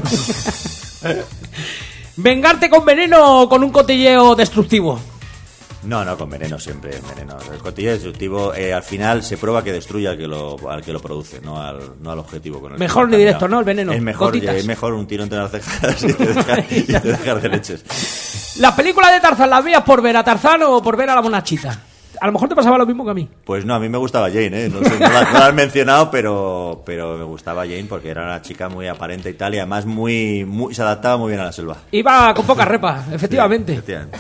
¿Vengarte con veneno o con un cotilleo destructivo? No, no, con veneno siempre, veneno. El cotilleo destructivo, eh, al final se prueba que destruye al que lo, al que lo produce, no al, no al objetivo con el que Mejor lo ni directo, cambia. ¿no? El veneno, Es mejor, gotitas. es mejor un tiro entre las cejas y te dejas, y te dejas de leches. ¿Las películas de Tarzán las veías por ver a Tarzán o por ver a la monachita? A lo mejor te pasaba lo mismo que a mí. Pues no, a mí me gustaba Jane, ¿eh? No, sé, no, la, no la has mencionado, pero, pero me gustaba Jane porque era una chica muy aparente y tal, y además muy, muy se adaptaba muy bien a la selva. Iba con poca repa, efectivamente. Sí, efectivamente.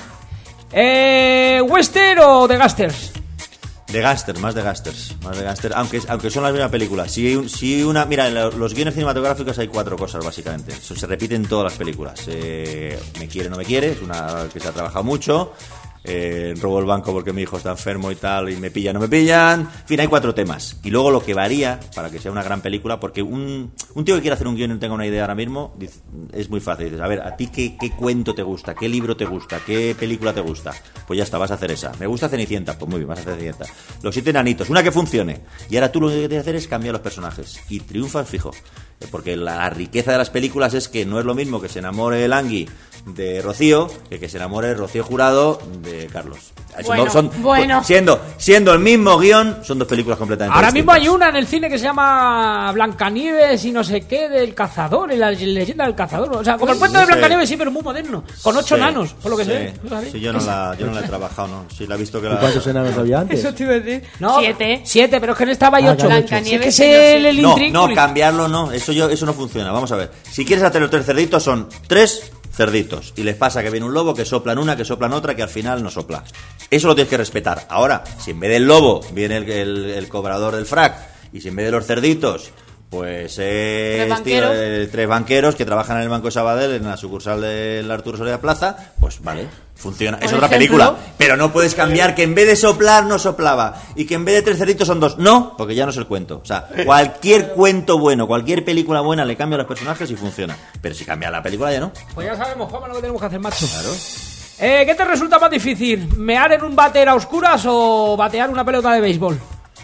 Eh, ¿Western o The Gasters? De Gangsters, más de Gangsters, más de Gangsters, aunque, aunque son las mismas películas. Si, un- si una, mira, en lo- los guiones cinematográficos hay cuatro cosas básicamente. Eso se repite en todas las películas. Eh, me quiere, no me quiere, es una que se ha trabajado mucho. Eh, robo el banco porque mi hijo está enfermo y tal, y me pillan, no me pillan. En fin, hay cuatro temas. Y luego lo que varía para que sea una gran película, porque un, un tío que quiere hacer un guion y no tenga una idea ahora mismo, dice- es muy fácil. Dices, a ver, ¿a ti qué, qué cuento te gusta? ¿Qué libro te gusta? ¿Qué película te gusta? Pues ya está, vas a hacer esa. ¿Me gusta Cenicienta? Pues muy bien, vas a hacer Cenicienta. Los siete enanitos, una que funcione. Y ahora tú lo que tienes que hacer es cambiar los personajes. Y triunfas fijo. Eh, Porque la, la riqueza de las películas es que no es lo mismo que se enamore el Angui de Rocío que que se enamore Rocío Jurado de Carlos. Son Bueno, dos- son- bueno. Siendo, siendo el mismo guión, son dos películas completamente Ahora mismo distintas. hay una en el cine que se llama Blancanieves y no sé qué, del cazador, y la leyenda del cazador. O sea, como el cuento de no sé. Blancanieves, sí, pero muy moderno. Con ocho Sí, nanos, por lo que sí. se ve. Fíjate. Sí, yo no la, yo no la he trabajado, ¿no? Sí, la he visto que la... ¿Y cuántos enanos había antes? Eso te iba a decir. No, Siete. Siete, pero es que en esta hay Ah, ocho. claro, Si es que Blancanieves es y no sé. el, el No, intrínculo. no, cambiarlo no, eso yo, eso no funciona. Vamos a ver. Si quieres hacer los tres cerditos, son tres cerditos. Y les pasa que viene un lobo, que soplan una, que soplan otra, que al final no sopla. Eso lo tienes que respetar. Ahora, si en vez del lobo viene el, el- el cobrador del frac, y si en vez de los cerditos, pues es Tres banqueros. tío, eh, tres banqueros que trabajan en el Banco de Sabadell, en la sucursal del Arturo Soria Plaza, pues vale, funciona. Es Por otra ejemplo. película. Pero no puedes cambiar que en vez de soplar no soplaba y que en vez de tres cerditos son dos. No, porque ya no es el cuento. O sea, cualquier cuento bueno, cualquier película buena le cambia a los personajes y funciona. Pero si cambia la película ya no. Pues ya sabemos, Juanma, lo que tenemos que hacer, macho. Claro. Eh, ¿Qué te resulta más difícil? ¿Mear en un váter a oscuras o batear una pelota de béisbol?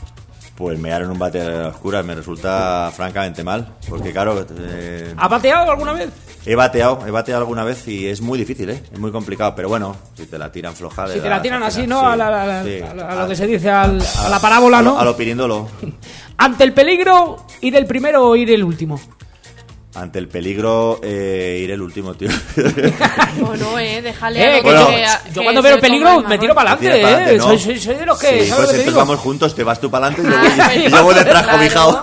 Pues mear en un bate a oscuras me resulta francamente mal. Porque claro, eh, ¿Has bateado alguna vez? he bateado, he bateado alguna vez y es muy difícil, ¿eh? Es muy complicado. Pero bueno, si te la tiran floja... le Si te das la tiran al así, final, ¿no? sí, A, la- la- la- sí. a la- a lo que se dice, al- a la parábola, a lo- ¿no? A lo pirindolo. Ante el peligro, ir el primero o ir el último. ante el peligro eh, iré el último, tío. O no, eh, déjale Eh, a lo que que yo, sea- yo que cuando se veo el coma peligro el me marrón. tiro para Te adelante, tiras pa'lante, eh. ¿no? Soy, soy, soy de los que. Sí, ¿sabes pues lo que te entonces digo? vamos juntos, te vas tú para adelante y Ah, luego, y pues yo voy detrás claro. cobijado.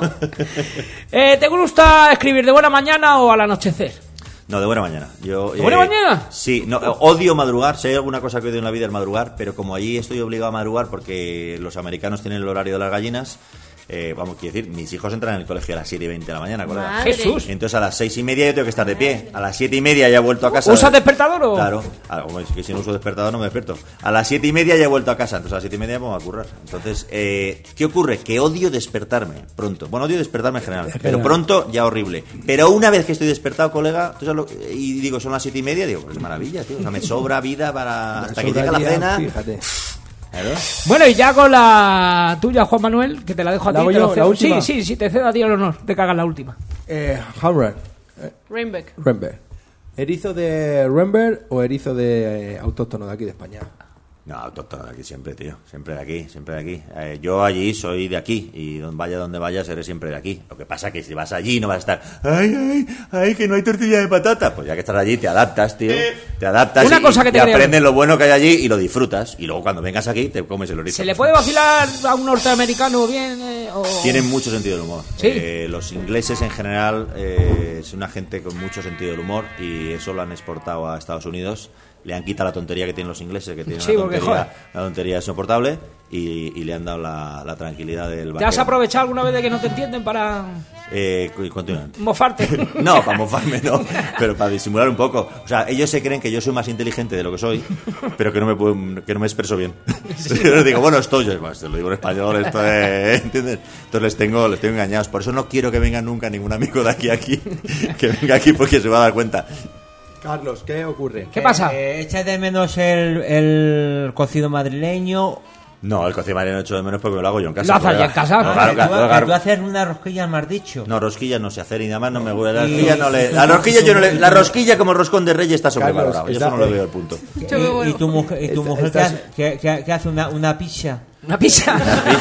Eh, ¿Te gusta escribir de buena mañana o al anochecer? No, de buena mañana. Yo, ¿De buena mañana? Sí, no, odio madrugar. Si hay alguna cosa que odio en la vida es madrugar, pero como allí estoy obligado a madrugar porque los americanos tienen el horario de las gallinas, eh, vamos, quiero decir, mis hijos entran en el colegio a las siete y veinte de la mañana, colega. Madre. Jesús. Entonces a las seis y media yo tengo que estar de pie. A las siete y media ya he vuelto a casa. ¿Usas despertador o...? Claro. Ah, como es que si no uso despertador no me despierto. A las siete y media ya he vuelto a casa. Entonces a las siete y media me pongo a currar. Entonces, eh, ¿qué ocurre? Que odio despertarme pronto. Bueno, odio despertarme en general. Pero pronto ya horrible. Pero una vez que estoy despertado, colega, ¿tú sabes lo que- y digo, son las siete y media, digo, pues maravilla, tío. O sea, me sobra vida para hasta que llegue la Sobraría, cena. Fíjate. Claro. Bueno, y ya con la tuya, Juan Manuel, que te la dejo a ¿La ti. hago te yo, cedo. la última? Sí, sí, sí, te cedo a ti el honor de que hagas la última. Eh, Hamran. Rainbeck. Rember. ¿Erizo de Rember o erizo de eh, autóctono de aquí de España? No, autóctono de aquí siempre, tío. Siempre de aquí, siempre de aquí. Eh, yo allí soy de aquí y donde vaya donde vaya seré siempre de aquí. Lo que pasa que si vas allí no vas a estar, ay, ay, ay, que no hay tortilla de patata. Pues ya que estás allí te adaptas, tío. Te adaptas Una y, cosa que te y quería- aprendes lo bueno que hay allí y lo disfrutas. Y luego cuando vengas aquí te comes el erizo. ¿Se le puede vacilar a un norteamericano bien? eh, o... Tienen mucho sentido del humor. Sí. Eh, los ingleses en general eh, es una gente con mucho sentido del humor y eso lo han exportado a Estados Unidos. Le han quitado la tontería que tienen los ingleses, que tienen Sí, una, porque, tontería, joder. una tontería insoportable, y, y le han dado la, la tranquilidad del ¿Te has vaquero. aprovechado alguna vez de que no te entienden para Eh, cu- continúan. mofarte? No, para mofarme no, pero para disimular un poco. O sea, ellos se creen que yo soy más inteligente de lo que soy, pero que no me puedo, que no me expreso bien. Yo les digo, bueno, esto yo, pues, te lo digo en español, esto es, ¿entiendes? Entonces les tengo, les tengo engañados. Por eso no quiero que venga nunca ningún amigo de aquí a aquí, que venga aquí porque se va a dar cuenta. Carlos, ¿qué ocurre? ¿Qué pasa? Eh, ¿Echa de menos el, el cocido madrileño? No, el cocido madrileño echo de menos porque me lo hago yo en casa. ¿Lo haces colega. ya en casa? No, Ah, claro, que claro, tú, claro, que tú claro. haces una rosquilla, me has dicho. No, rosquillas no sé hacer y nada más no me gusta. La Y- rosquilla no le. La rosquilla yo no le. La rosquilla como roscón de reyes está sobrevalorado. Yo está- eso no le veo el punto. Y, y tu mujer, y tu Esta- mujer esta- que, hace, que- que- que hace una, una pizza. ¿Una pizza?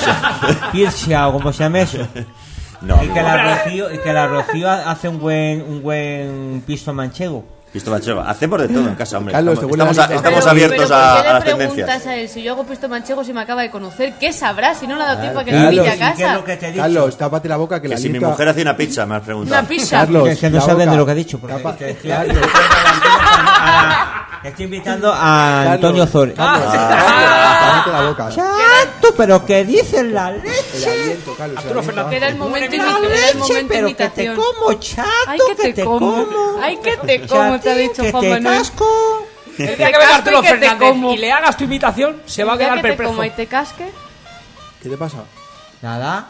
Pizza o como se llama eso. No, Y que la Rocío, y que la Rocío hace un buen, un buen pisto manchego. Pisto manchego. Hacemos de todo en casa, hombre. Carlos, estamos te huele estamos, la a- lista. estamos Pero- abiertos pero a, ¿por a qué las le tendencias. preguntas a él? Si yo hago pisto manchego, si me acaba de conocer, ¿qué sabrá si no le ha dado tiempo a que Carlos, me invite a ¿y qué es casa? lo que te he dicho? Carlos, tápate la boca que, Que la si mi alienta- mujer hacía una pizza, me has preguntado. Una pizza. Carlos, Es que no la saben boca. de lo que he dicho. Porque Tapa- te estoy, Carlos. estoy invitando a Antonio Zore. Carlos, Ah. tápate la boca. Chato, pero ¿qué dices la El leche? aliento, Carlos. el Arturo aliento. Que era el momento, La imi- era el leche, momento pero que te imitación. como, chato, Ay, que te como. Ay, que te como, Chatín, te ha dicho que Juan te Manuel. casco. El día Te que venga casco Arturo y que te Fernández como. y le hagas tu imitación, se va a El día quedar que te perplejo. coma y te casque. ¿Qué te pasa? Nada.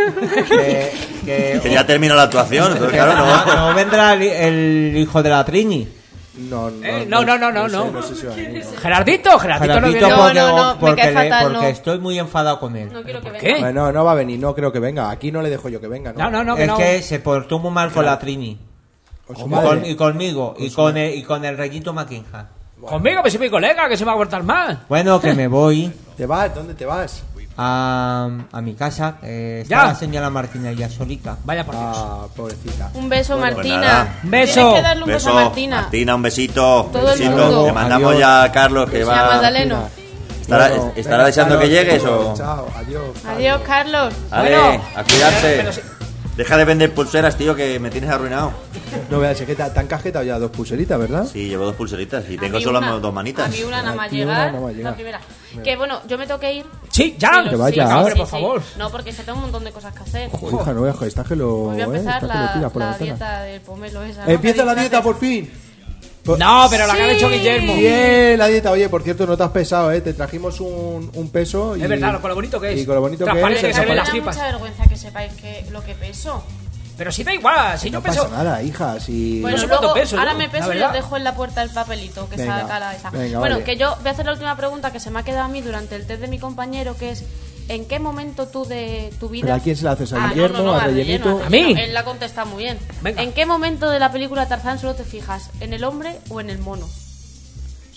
Que, que- Que ya termina la actuación, entonces claro, no. no vendrá el, el hijo de la Trini. No, no, Eh, no, no, no, no, sé, no. no sé si va a venir, no. Gerardito, Gerardito no Gerardito, viene. No, porque, no, no, me porque, cae le- fatal, porque no. estoy muy enfadado con él. No quiero que venga. ¿Qué? Bueno, no va a venir, no creo que venga. Aquí no le dejo yo que venga, ¿no? No, no, no, que Es no. que se portó muy mal con la Trini. Con su Y, madre. con- y conmigo. Y con, el, y con el reyito Mackingham. Conmigo, que soy mi colega, que se va a cortar más. Bueno, que me voy ¿Te vas? ¿Dónde te vas? a, a mi casa. Eh, está Ya. la señora Martina ya solica. Vaya por Dios. Ah, pobrecita. Un beso, Pues Martina. nada. Un beso. Tienes que darle un beso, Beso, a Martina. Martina, un besito. Todo el besito. mundo. Te mandamos Adiós. ya a Carlos que Se va. llama Magdaleno. ¿Estará, Bueno, estará venga, deseando que Carlos, llegues o...? Chao, adiós. Adiós, Carlos. Vale, Bueno. a cuidarse. Pero sí. Deja de vender pulseras, tío, que me tienes arruinado. No veas, es que te, te han cajetado ya dos pulseritas, ¿verdad? Sí, llevo dos pulseritas y A tengo mí solo una- dos manitas. A mí una nada más Aquí una llegar. nada más llegar. La primera. Que bueno, yo me tengo que ir. Sí, ya. Sí, lo- Que vaya. sí, Hombre, sí, por sí. favor. No, porque es que tengo un montón de cosas que hacer. Joder, hija, no veas, joder, estás que lo, Pues voy a eh, empezar estás que lo la, tiras por la la ventana. dieta del pomelo esa. ¿no? Empieza Que la dices dieta antes. por fin. No, pero la que ha Sí. hecho Guillermo. Bien, la dieta. Oye, por cierto, no te has pesado, ¿eh? Te trajimos un, un peso y... Es verdad, con lo bonito que es. Y con lo bonito que es... Transparente, se que se Me ven da las transparece. tripas. mucha vergüenza que sepáis que lo que peso. Pero si da igual, si No yo pasa peso. nada, hija, si... Bueno, sé luego, cuánto peso, ahora yo, me la peso y verdad. os dejo en la puerta el papelito que Venga, saca la esa. venga, bueno, vale. que yo voy a hacer la última pregunta que se me ha quedado a mí durante el test de mi compañero, que es ¿en qué momento tú de tu vida... ¿Pero a quién se la haces? ¿A Ah, Guillermo? no, no, no, ¿A Rellenito? Relleno, ¿A mí? Él la contesta muy bien. Venga. ¿En qué momento de la película Tarzán solo te fijas? ¿En el hombre o en el mono? O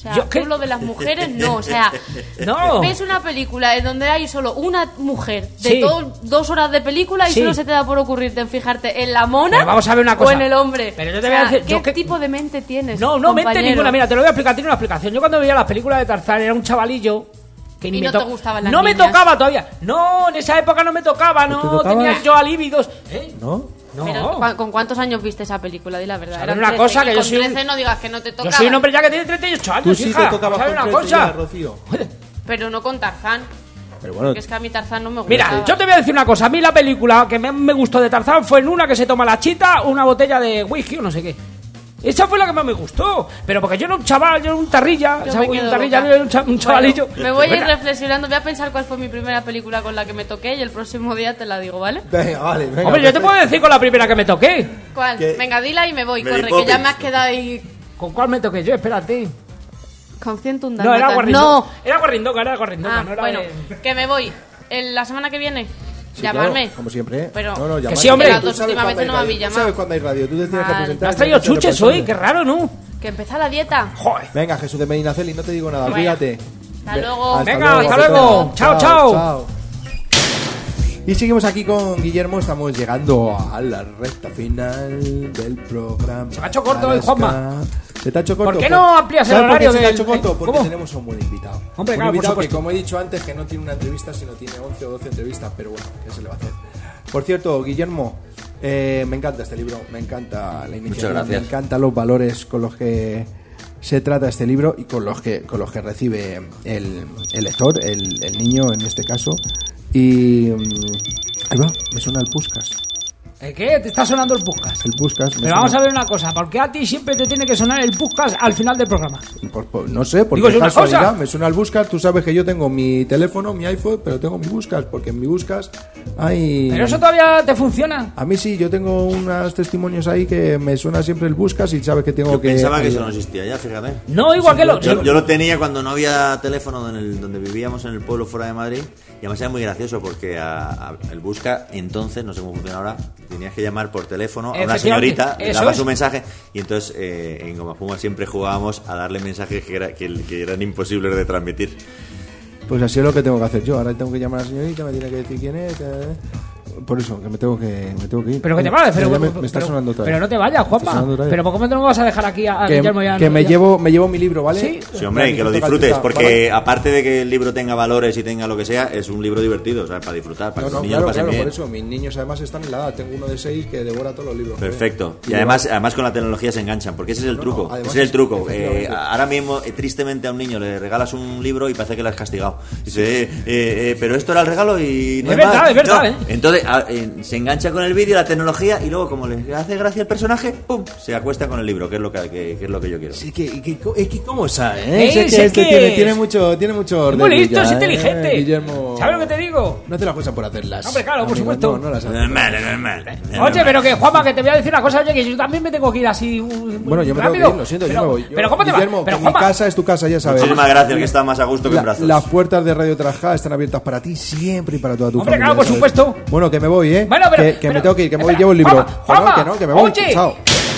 sea, Yo tú que- lo de las mujeres no, o sea, No. ves una película en donde hay solo una mujer de Sí. todo- dos horas de película y Sí. solo se te da por ocurrirte en fijarte en la mona Pero vamos a ver una o cosa. en el hombre. Pero yo te O voy a sea, decir- ¿qué yo que- tipo de mente tienes? No, no mente compañero? ninguna. Mira, te lo voy a explicar. Tiene una explicación. Yo cuando veía las películas de Tarzán era un chavalillo que ni Y me no te to- gustaban las No me niñas. tocaba todavía. No, en esa época no me tocaba. ¿Te No tocaba? tenía yo alívidos. ¿Eh? ¿No? No. Pero, ¿cu- ¿con cuántos años viste esa película? Di la verdad. ¿Sabes Eran una trece, cosa? y Que yo con soy un- trece no digas que no te Yo tocaba. soy un hombre ya que tiene treinta y ocho años, Tú sí hija. te tocabas ¿Sabes con una trece ya, cosa? Rocío. Pero no con Tarzán. Pero bueno, Porque es que a mí Tarzán no me gusta. Mira, yo te voy a decir una cosa. A mí la película que me, me gustó de Tarzán fue en una que se toma la chita una botella de whisky o no sé qué. Esa fue la que más me gustó. Pero porque yo era un chaval, yo era un tarrilla. Yo ¿sabes? me Un quedo tarrilla, loca. yo era un, cha- un chavalillo. Bueno, me voy a ir Venga. reflexionando. Voy a pensar cuál fue mi primera película con la que me toqué y el próximo día te la digo, ¿vale? venga, vale, venga. Hombre, yo te perfecto. puedo decir con la primera que me toqué. ¿Cuál? ¿Qué? Venga, dila y me voy. Mary Corre, que ya Poppins. me has quedado ahí ¿Con cuál me toqué yo? Espérate. con ciento un No, era dálmatas. guarrindonga. No. Era guarrindonga, era guarrindonga. Ah, no era bueno, de- que me voy. El- la semana que viene, Sí, llamarme. claro, como siempre. Pero- no, no, Que llamarme. sí, hombre. Tú Las dos sabes últimas cuándo veces hay no me radio, habéis tú llamado. sabes cuándo hay radio. Tú te tienes que Vale. presentar. ¿Me has traído tienes que ser chuches hoy? responsable. Qué raro, ¿no? Que empieza la dieta. Joder. Venga, Jesús de Medinaceli, no te digo nada, Bueno. cuídate. Hasta Ve- luego. Venga, hasta Jesús. luego. Chao, chao. Y seguimos aquí con Guillermo, estamos llegando a la recta final del programa. Se me ha hecho corto hoy, Juanma. ¿Se te ha hecho corto? ¿Por qué Pues, no amplías el ¿sabes por qué horario se te ha del- hecho corto? eh, Porque ¿cómo? tenemos a un buen invitado. Hombre, un claro, por invitado que, supuesto. como he dicho antes, que no tiene una entrevista, sino tiene once o doce entrevistas, pero bueno, ¿qué se le va a hacer? Por cierto, Guillermo, eh, me encanta este libro, me encanta la iniciativa, gracias. me encantan los valores con los que se trata este libro y con los que con los que recibe el, el lector, el, el niño en este caso. Y mm, ahí va, me suena el Puskas. ¿Eh, ¿Qué? Te está sonando el Puskas. El Puskas. me Pero vamos a suena- ver una cosa. ¿Por qué a ti siempre te tiene que sonar el Puskas al final del programa? Por- por- no sé, porque Digo yo una casualidad, cosa. me suena el Buscas. Tú sabes que yo tengo mi teléfono, mi iPhone, pero tengo mi Buscas, porque en mi Buscas hay... ¿Pero eso todavía te funciona? A mí sí, yo tengo unos testimonios ahí que me suena siempre el Buscas y sabes que tengo Yo que... pensaba que eso no existía ya, fíjate. No, igual que lo... Yo, yo lo tenía cuando no había teléfono en el, donde vivíamos en el pueblo fuera de Madrid y además era muy gracioso porque a, a- el Busca entonces, no sé cómo funciona ahora, tenías que llamar por teléfono a una Efectivamente, señorita, le eso dabas es. un mensaje y entonces eh, en Goma Puma siempre jugábamos a darle mensajes que, era- que, que eran imposibles de transmitir. Pues así es lo que tengo que hacer yo. Ahora tengo que llamar a la señorita, me tiene que decir quién es... eh. Por eso, que me tengo que, me tengo que ir. Pero que te vayas, pero, Ya me, pero- me está pero- sonando otra vez. pero no te vayas, Me está Juanma. sonando otra vez. Pero ¿por qué no vas a dejar aquí a, a que, Guillermo ya? que me ya- llevo me llevo mi libro, ¿vale? Sí. Sí, hombre, y que lo disfrutes, porque aparte de que el libro tenga valores y tenga lo que sea, es un libro divertido, o sea, para disfrutar, para No, que no, los niños claro, lo pasen claro, bien. por eso. Mis niños además están en la edad. Tengo uno de seis que devora todos los libros. Perfecto. Y Y además, además con la tecnología se enganchan, porque ese es el No, truco. no, además ese es el es- truco. Eh, efectivamente. ahora mismo, eh, tristemente, a un niño le regalas un libro y parece que le has castigado. Dice, eh, eh, eh, pero esto era el regalo y no Es hay verdad, más. es verdad, No. ¿eh? Entonces a- eh, se engancha con el vídeo, la tecnología, y luego, como le hace gracia el personaje, ¡pum! Se acuesta con el libro, que es lo que, que- que es lo que yo quiero. Sí, que, que- es que cómo sabe, ¿Eh? ¿eh? Sé Sé que este que tiene, es. tiene mucho, tiene mucho Es orden. muy listo, es ¿eh? inteligente. Guillermo. ¿Sabes lo que te digo? No te las cosas por hacerlas. Hombre, claro, por Amigo, supuesto. No, no las haces. Normal, normal. Oye, pero que, Juanma, que te voy a decir una cosa, oye, que yo también me tengo que ir así uh, Bueno, yo me rápido. tengo que ir, lo siento, pero, yo me voy. Yo- Pero ¿cómo te va? Guillermo, Pero, que Juanma, mi casa es tu casa, ya sabes. Muchísimas gracias, que está más a gusto que en La- brazos. las puertas de Radio Trajá están abiertas para ti siempre y para toda tu Hombre, familia. claro, por ¿sabes? supuesto. Bueno, que me voy, ¿eh? Bueno, pero- que que me pero- tengo que ir, que me voy, espera, llevo el libro. Juanma, Juanma, Que no, que no, que me voy. oye. Chao.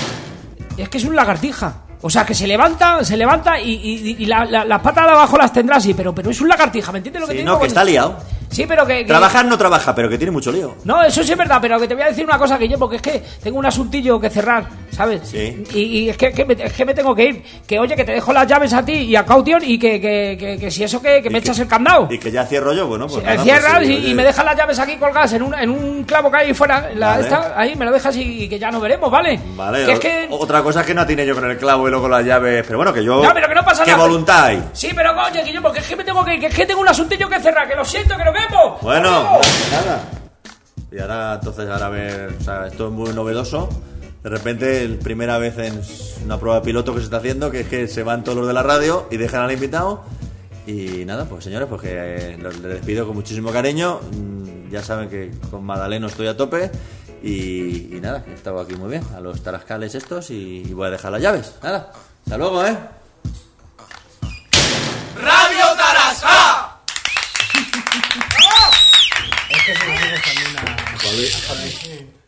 es que es un lagartija. O sea, que se levanta, se levanta y, y- y la- la- las patas de abajo las tendrá así, pero, pero es un lagartija, ¿me entiendes lo que Sí, te no, digo? que está liado. Sí, pero que... que- Trabajar no trabaja, pero que tiene mucho lío. No, eso sí es verdad, pero que te voy a decir una cosa, Guillermo, que es que tengo un asuntillo que cerrar, ¿sabes? Sí. Y, y es, que, que me, es que me tengo que ir. Que oye, que te dejo las llaves a ti y a Caution y que, que, que, que si eso que, que me Y que- echas el candado. Y que ya cierro yo, bueno, pues. Eh, nada, Cierras pues, sí, y, oye. y me dejas las llaves aquí colgadas en, una, en un clavo que hay fuera, en la, Vale. esta, ahí me lo dejas y, y que ya no veremos, ¿vale? Vale, Que es o- que... otra cosa es que no atiene yo con el clavo y luego las llaves. Pero bueno, que yo. No, pero que no pasa ¿Qué nada. voluntad hay? Sí, pero oye, Guillermo, que es que me tengo que ir, que es que tengo un asuntillo que cerrar, que lo siento, que nos vemos. Bueno, ¡Vamos! nada. Y ahora, entonces, ahora a ver. O sea, esto es muy novedoso. De repente, el primera vez en una prueba de piloto que se está haciendo, que es que se van todos los de la radio y dejan al invitado. Y nada, pues señores, pues que eh, los- les despido con muchísimo cariño. Mm, Ya saben que con Madaleno estoy a tope. Y, y nada, he estado aquí muy bien, a los tarascales estos, y, y voy a dejar las llaves. Nada, hasta luego, ¿eh? Radio Tarasca. Es que se lo digo también a...